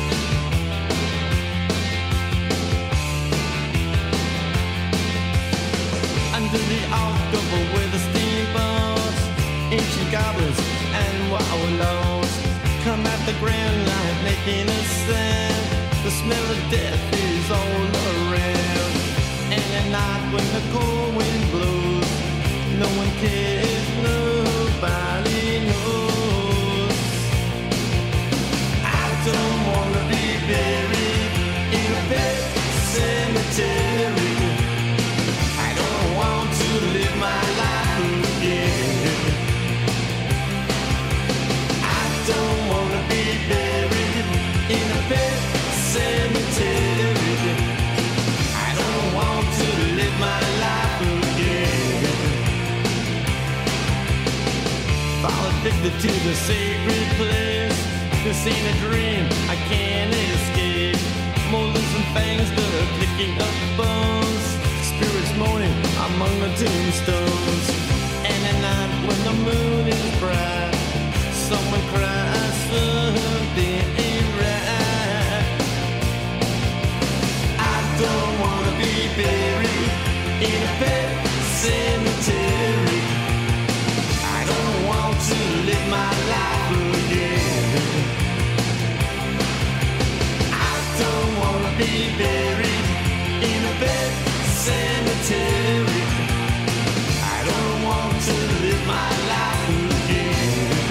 Under the October with the steamboats, ancient goblins and wallows come at the grand light making a sound. The smell of death is all around. And at night when the cold wind blows, no one cares, nobody knows. I don't wanna be buried in a pet cemetery. I don't want to live my life again. I don't wanna be buried in a pet cemetery. I don't want to live my life again. Fall addicted to the sacred place. This ain't a dream, I can't escape. Molars and fangs that are picking up bones. Spirits moaning among the tombstones. And at night when the moon is bright, someone cries something ain't right. I don't wanna be buried in a pet cemetery. I don't want to live my life again. I don't wanna be buried in a pet cemetery. I don't want to live my life again.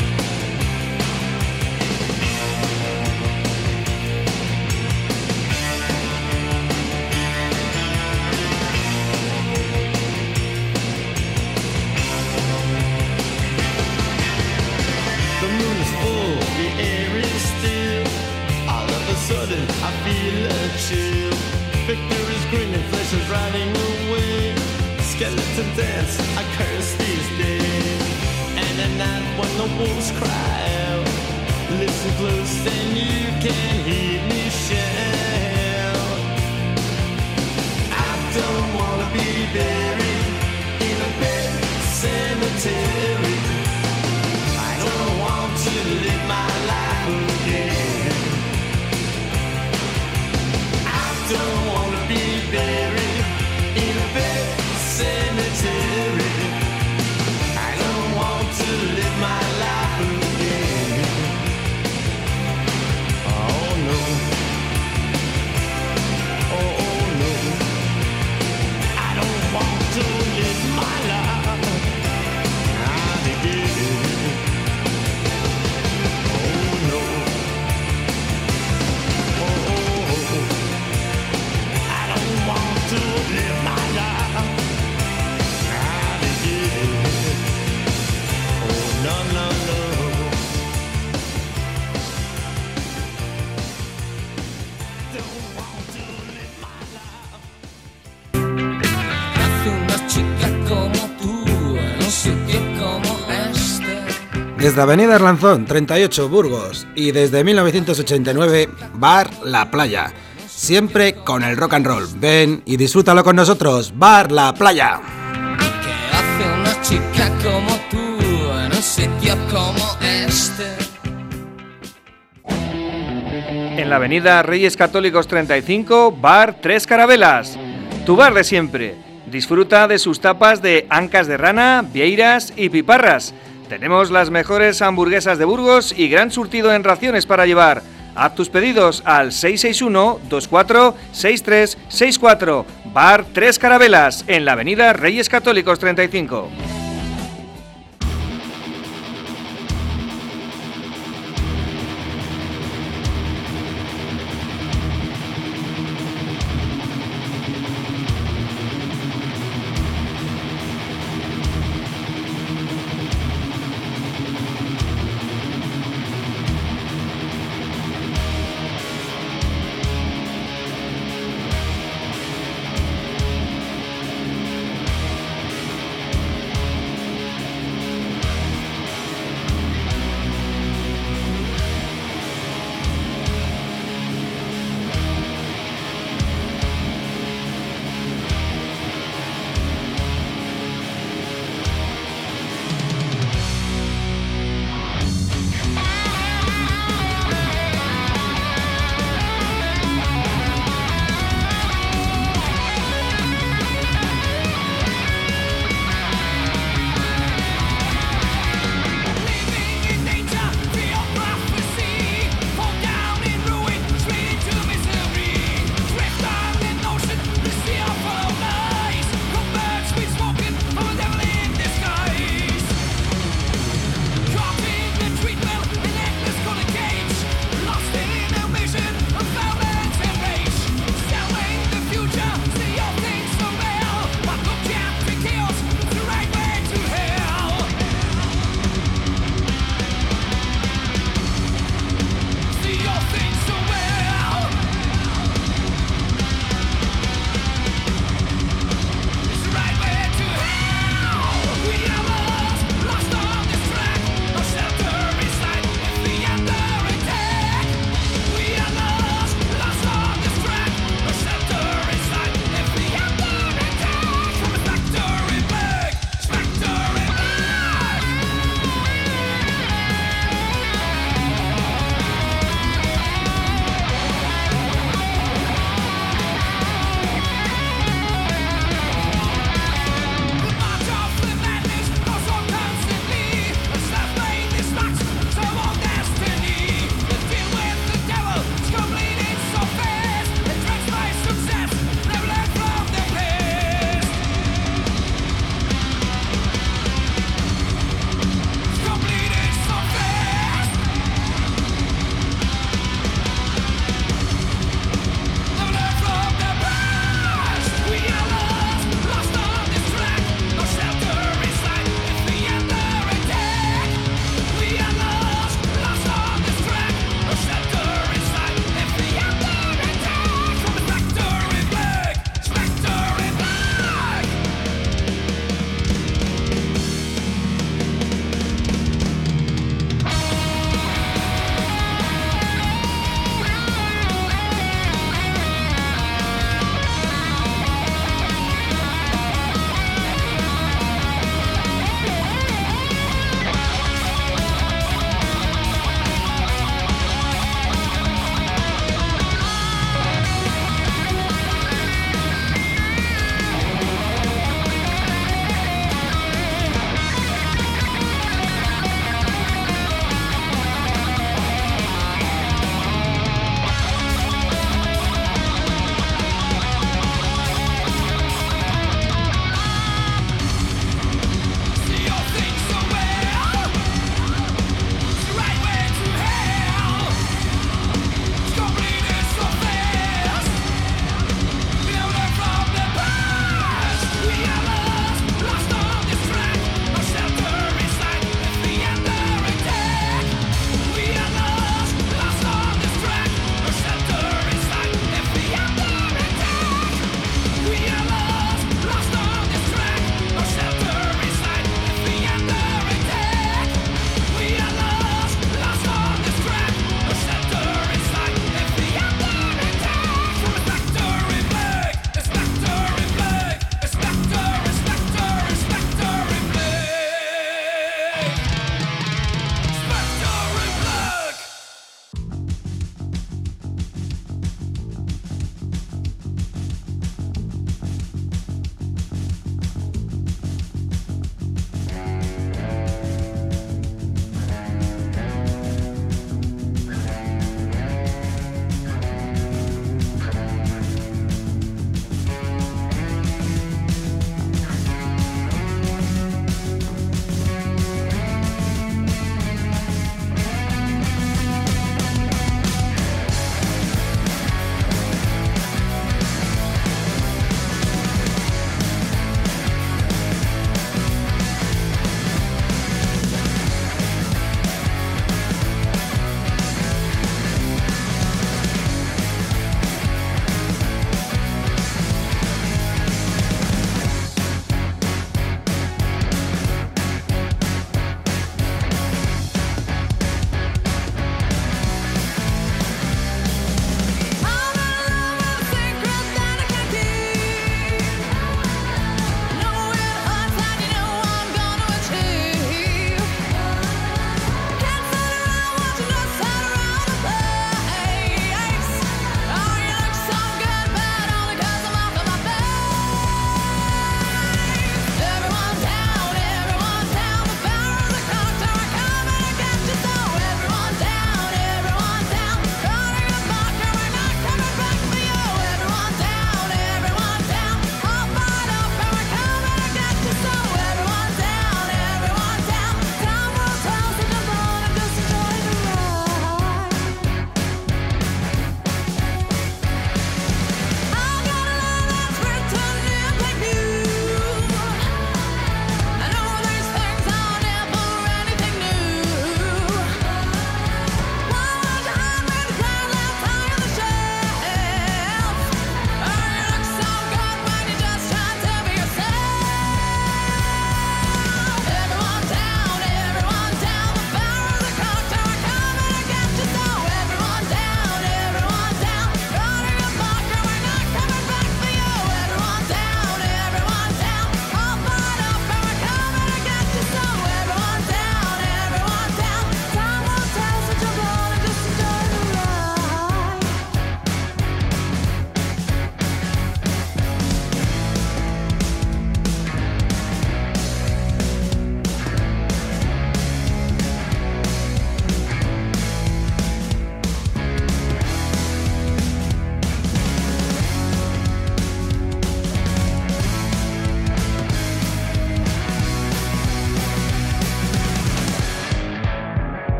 The moon is full, the air is still. All of a sudden I feel a chill. Victor is grinning, flesh is riding away. Skeleton dance, I curse these days. And at night when the wolves cry out, listen close and you can hear me shout. I don't wanna be buried in a pet cemetery. I don't want to live my life again. I don't wanna be buried in a pet cemetery. I don't want to live my life again. Oh no. Oh no. I don't want to live my life again. Oh no. Oh, I don't want to live my life again. Oh no, no, no. Don't want to live my life. Hace una chica como tú, en un sitio como este. Desde Avenida Arlanzón 38 Burgos y desde 1989 Bar La Playa. Siempre con el rock and roll. Ven y disfrútalo con nosotros. Bar La Playa. ¿Qué hace una chica como tú en un sitio como este? En la avenida Reyes Católicos 35, Bar Tres Carabelas. Tu bar de siempre. Disfruta de sus tapas de ancas de rana, vieiras y piparras. Tenemos las mejores hamburguesas de Burgos y gran surtido en raciones para llevar. Haz tus pedidos al 661-246364. Bar Tres Carabelas, en la avenida Reyes Católicos 35.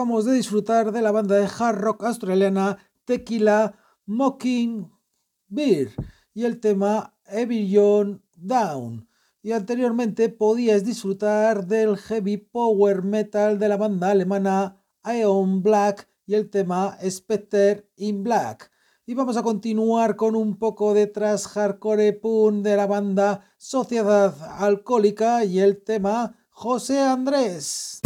acabamos de disfrutar de la banda de hard rock australiana Tequila Mockingbird y el tema Every Down. Y anteriormente podíais disfrutar del heavy power metal de la banda alemana Iron Black y el tema Spectre in Black. Y vamos a continuar con un poco de thrash hardcore punk de la banda Sociedad Alcohólica y el tema José Andrés.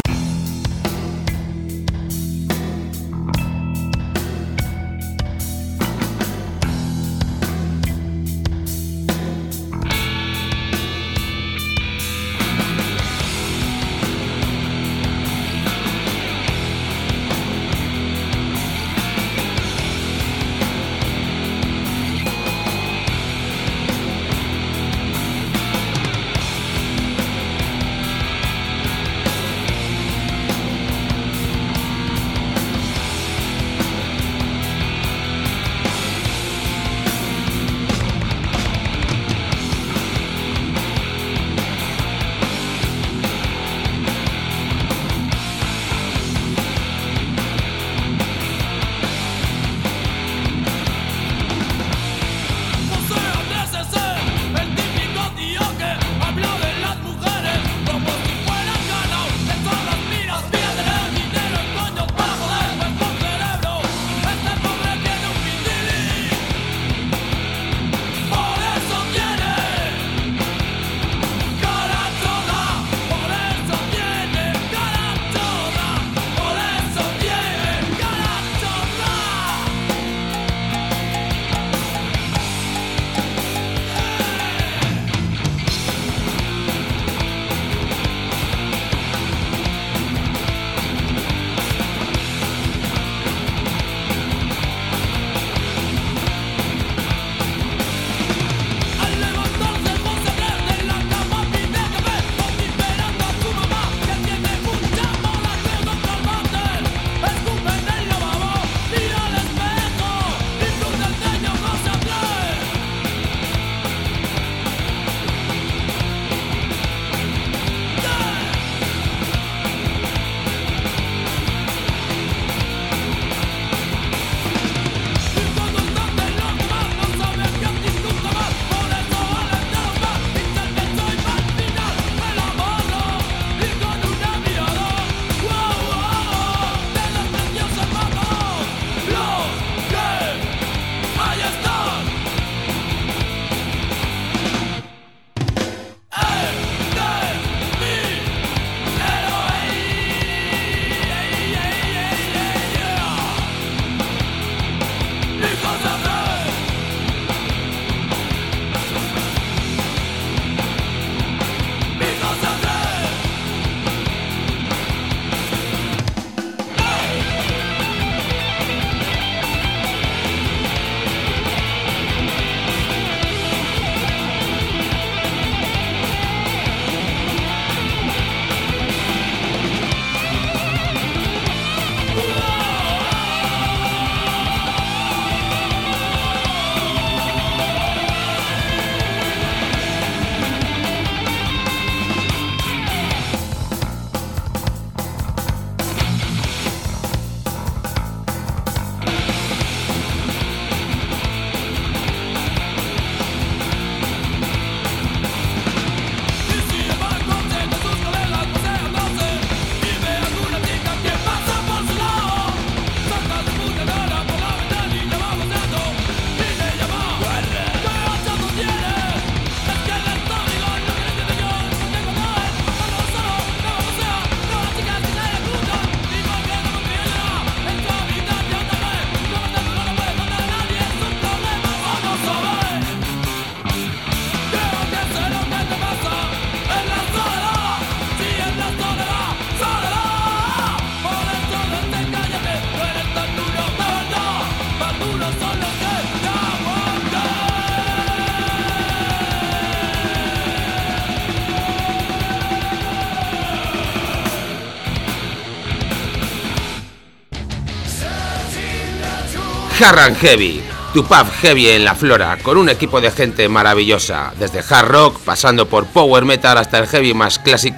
Hard and Heavy, tu pub heavy en la Flora, con un equipo de gente maravillosa, desde hard rock, pasando por power metal hasta el heavy más clásico,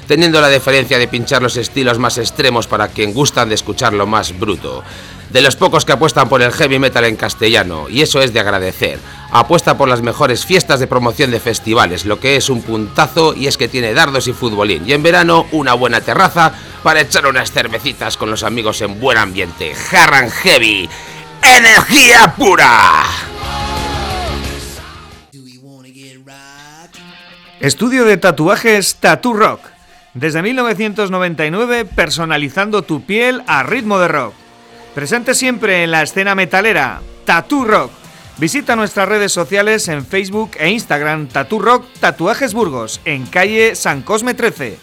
teniendo la deferencia de pinchar los estilos más extremos para quien gustan de escuchar lo más bruto. De los pocos que apuestan por el heavy metal en castellano, y eso es de agradecer. Apuesta por las mejores fiestas de promoción de festivales, lo que es un puntazo, y es que tiene dardos y futbolín, y en verano una buena terraza para echar unas cervecitas con los amigos en buen ambiente. Hard and Heavy, energía pura. Estudio de tatuajes Tattoo Rock. Desde 1999, personalizando tu piel a ritmo de rock. Presente siempre en la escena metalera, Tattoo Rock. Visita nuestras redes sociales en Facebook e Instagram, Tattoo Rock Tatuajes Burgos, en calle San Cosme 13.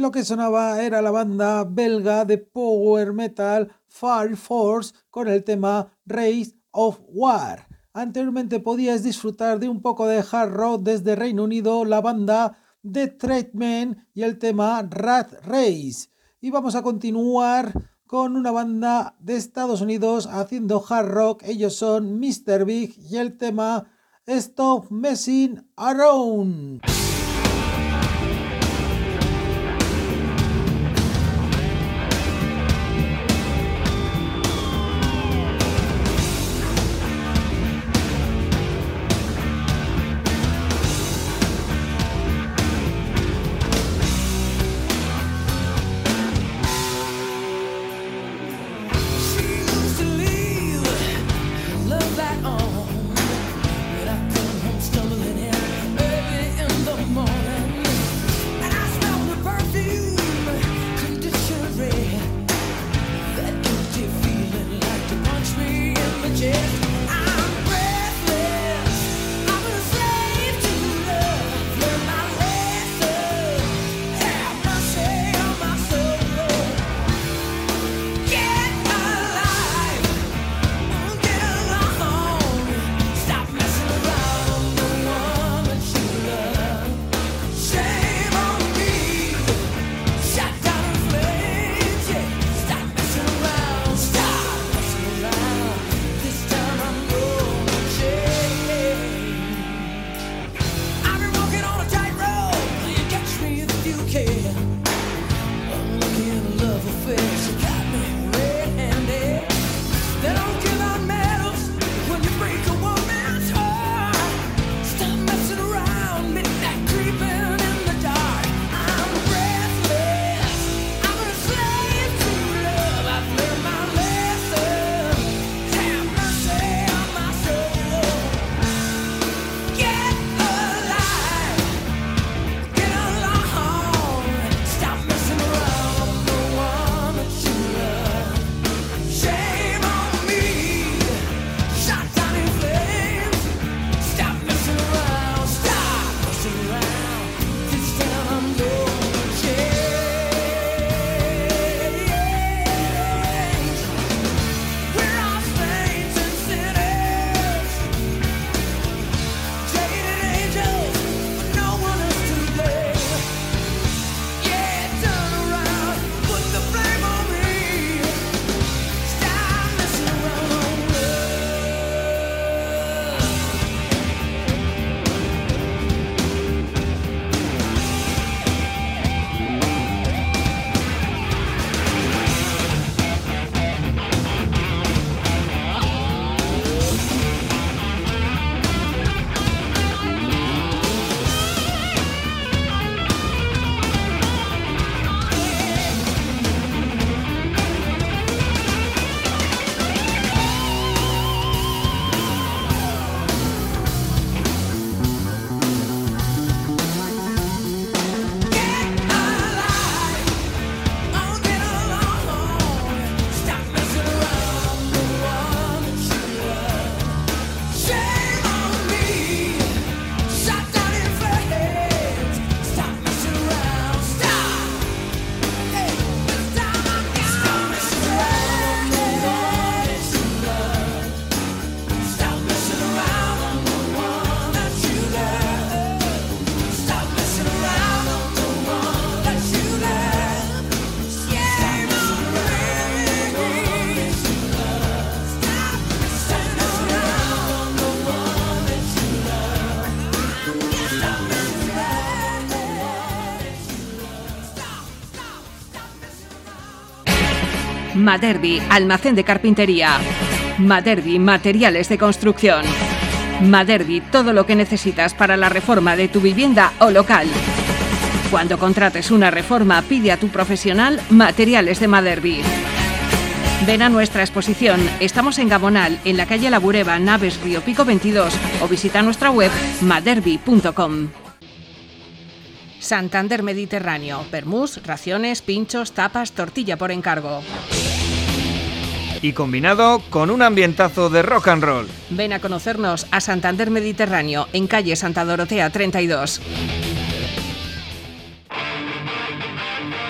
lo que sonaba era la banda belga de power metal Fire Force con el tema Race of War. Anteriormente podías disfrutar de un poco de hard rock desde Reino Unido, la banda The Treatment y el tema Rat Race. Y vamos a continuar con una banda de Estados Unidos haciendo hard rock. Ellos son Mr. Big y el tema Stop Messing Around. Maderbi, almacén de carpintería. Maderbi, materiales de construcción. Maderbi, todo lo que necesitas para la reforma de tu vivienda o local. Cuando contrates una reforma, pide a tu profesional Materiales de Maderbi. Ven a nuestra exposición. Estamos en Gabonal, en la calle La Bureba, Naves Río Pico 22, o visita nuestra web maderbi.com. Santander Mediterráneo. Vermús, raciones, pinchos, tapas, tortilla por encargo. Y combinado con un ambientazo de rock and roll. Ven a conocernos a Santander Mediterráneo, en calle Santa Dorotea 32.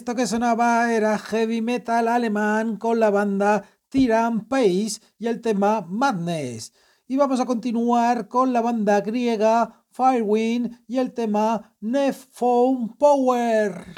Esto que sonaba era heavy metal alemán con la banda Tyrann Pace y el tema Madness. Y vamos a continuar con la banda griega Firewind y el tema Nephone Power.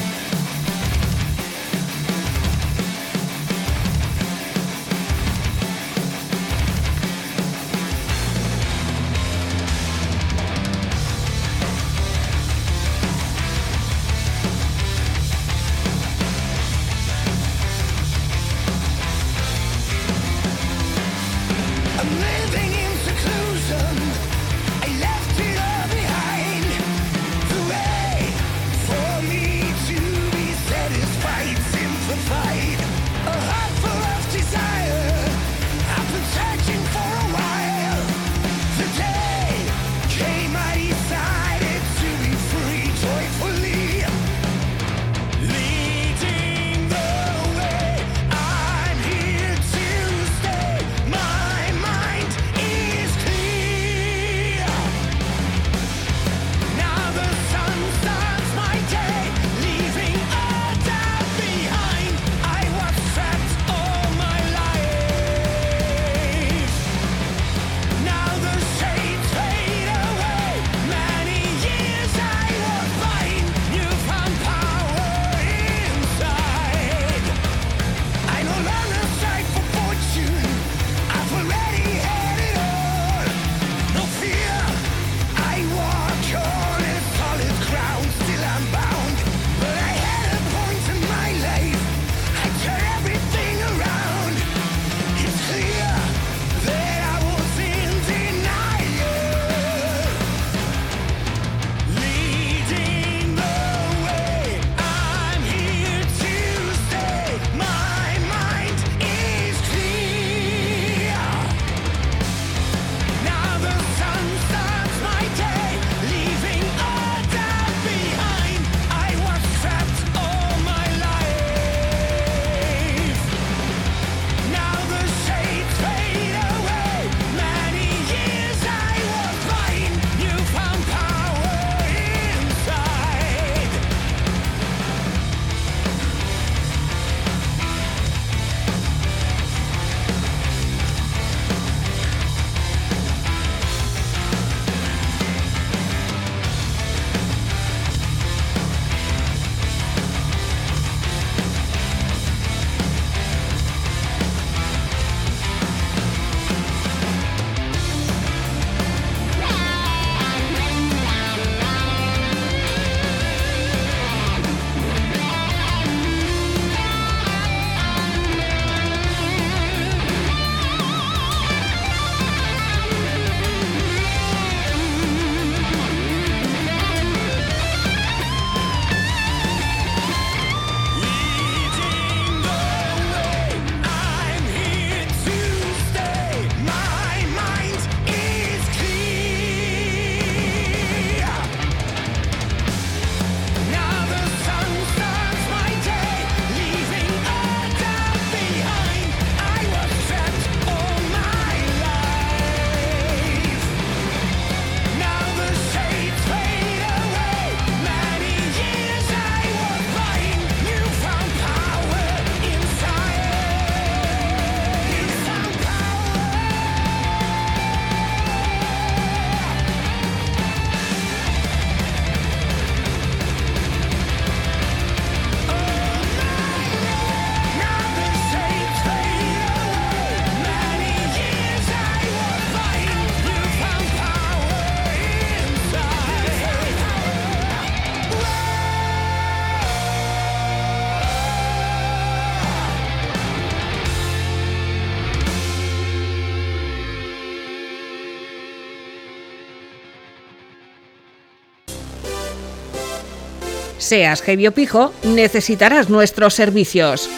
Seas heavy o pijo, necesitarás nuestros servicios.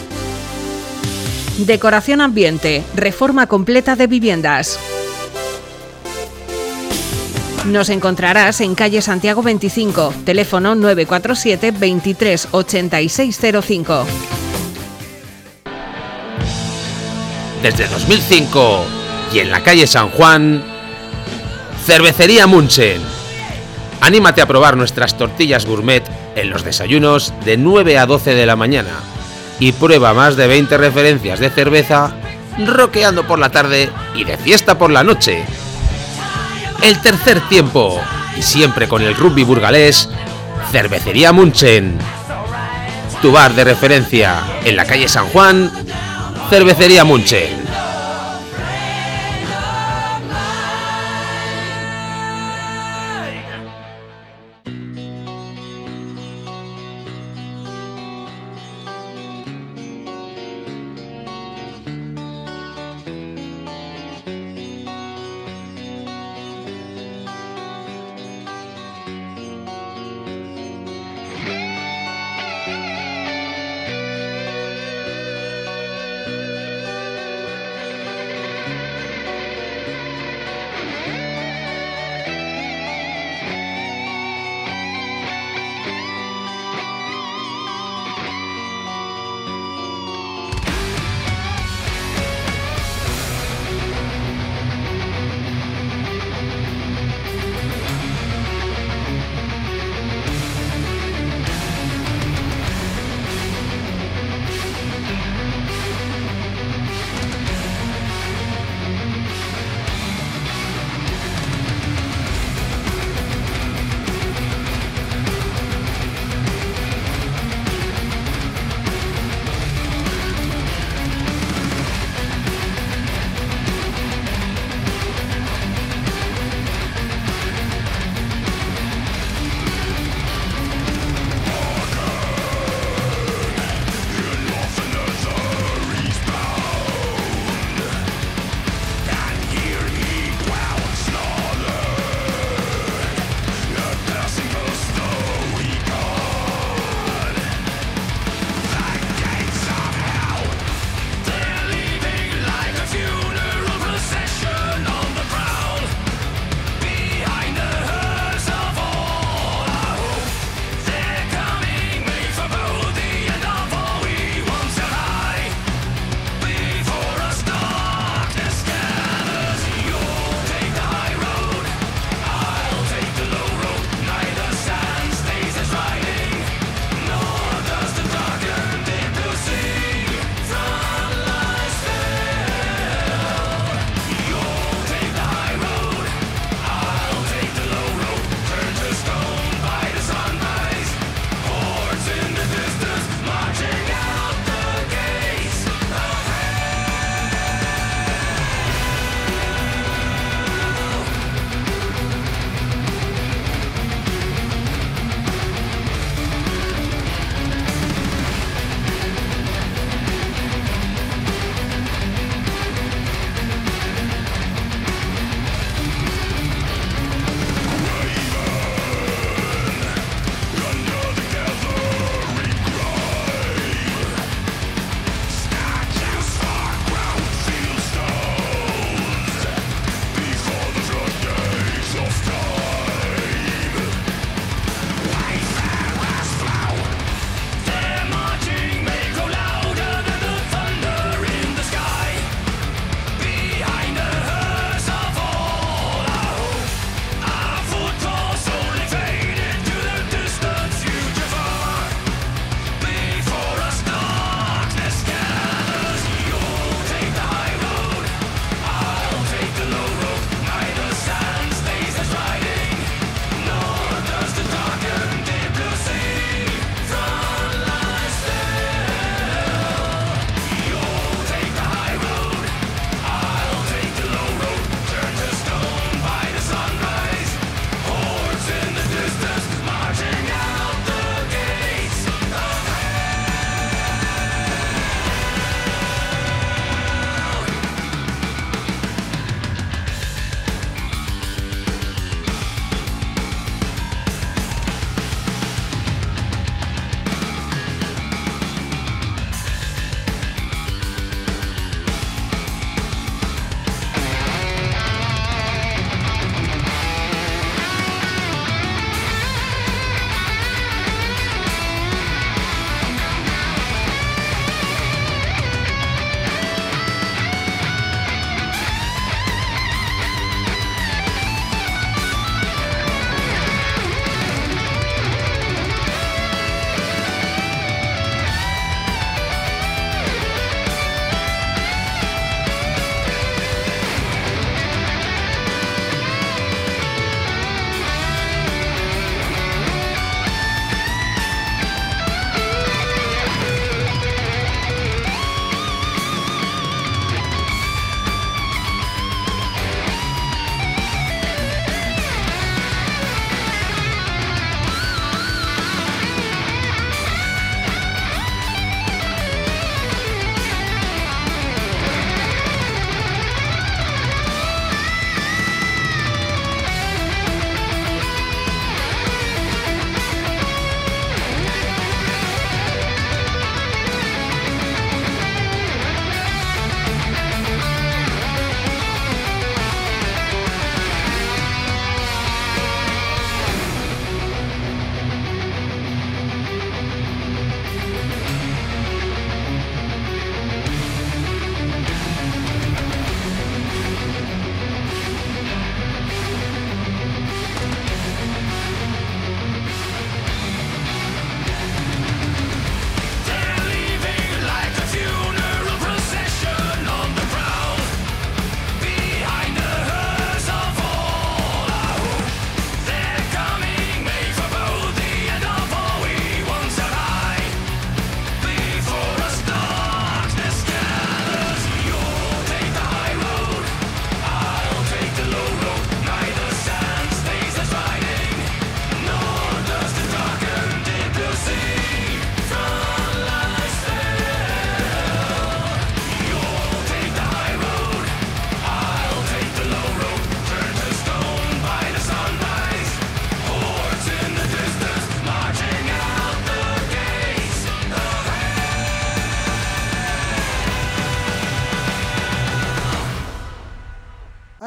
Decoración ambiente, reforma completa de viviendas. Nos encontrarás en calle Santiago 25, teléfono 947 23 8605. Desde 2005 y en la calle San Juan, Cervecería Munchen. Anímate a probar nuestras tortillas gourmet en los desayunos de 9 a 12 de la mañana y prueba más de 20 referencias de cerveza, rockeando por la tarde y de fiesta por la noche. El tercer tiempo, y siempre con el rugby burgalés, Cervecería Munchen. Tu bar de referencia en la calle San Juan, Cervecería Munchen.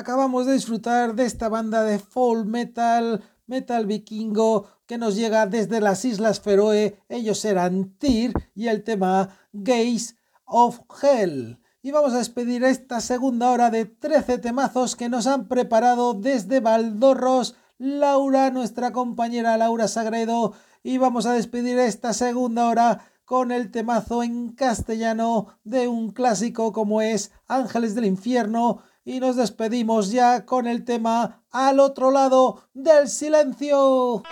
acabamos de disfrutar de esta banda de folk metal, metal vikingo, que nos llega desde las Islas Feroe. Ellos eran Tyr y el tema Gaze of Hell. Y vamos a despedir esta segunda hora de 13 temazos que nos han preparado desde Valdorros Laura, nuestra compañera Laura Sagredo. Y vamos a despedir esta segunda hora con el temazo en castellano de un clásico como es Ángeles del Infierno. Y nos despedimos ya con el tema Al otro lado del silencio.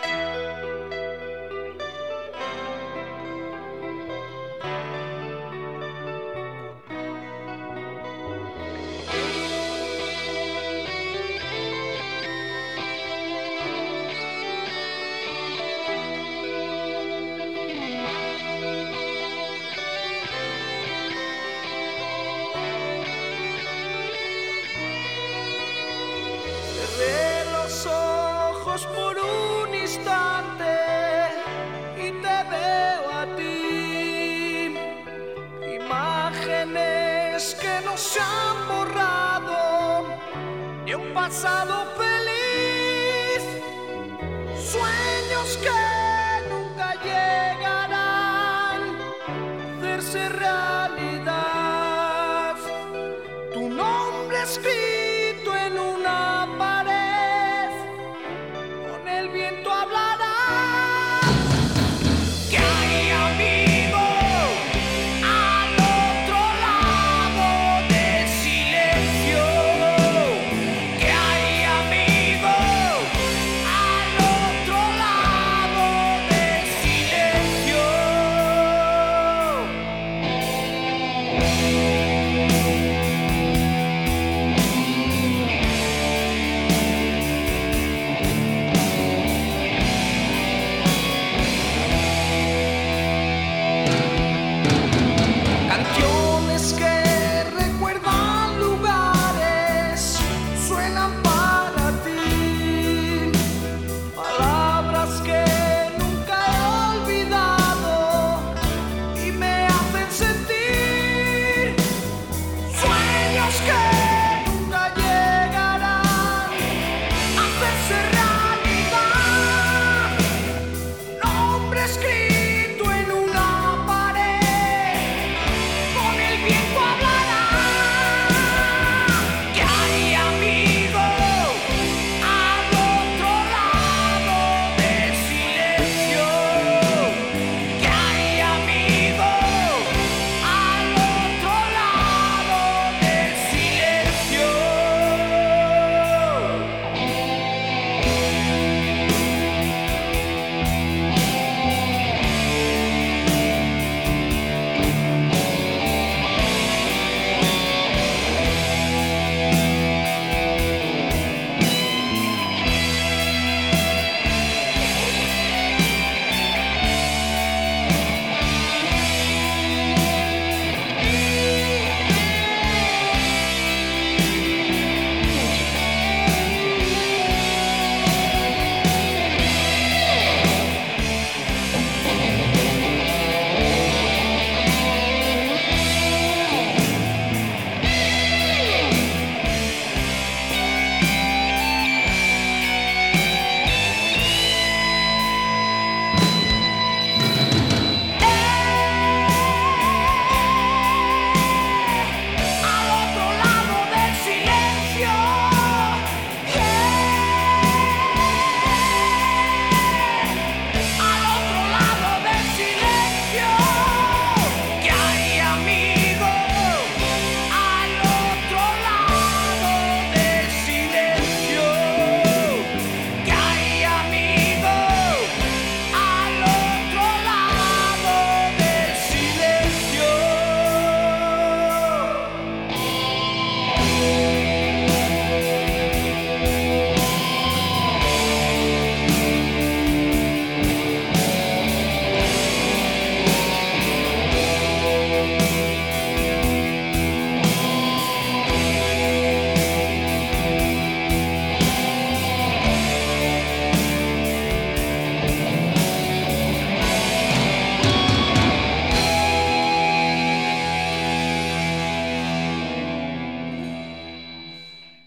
Por un instante y te veo a ti, imágenes que no se han borrado de un pasado feliz, sueños que nunca llegarán a hacerse realidad, tu nombre escrito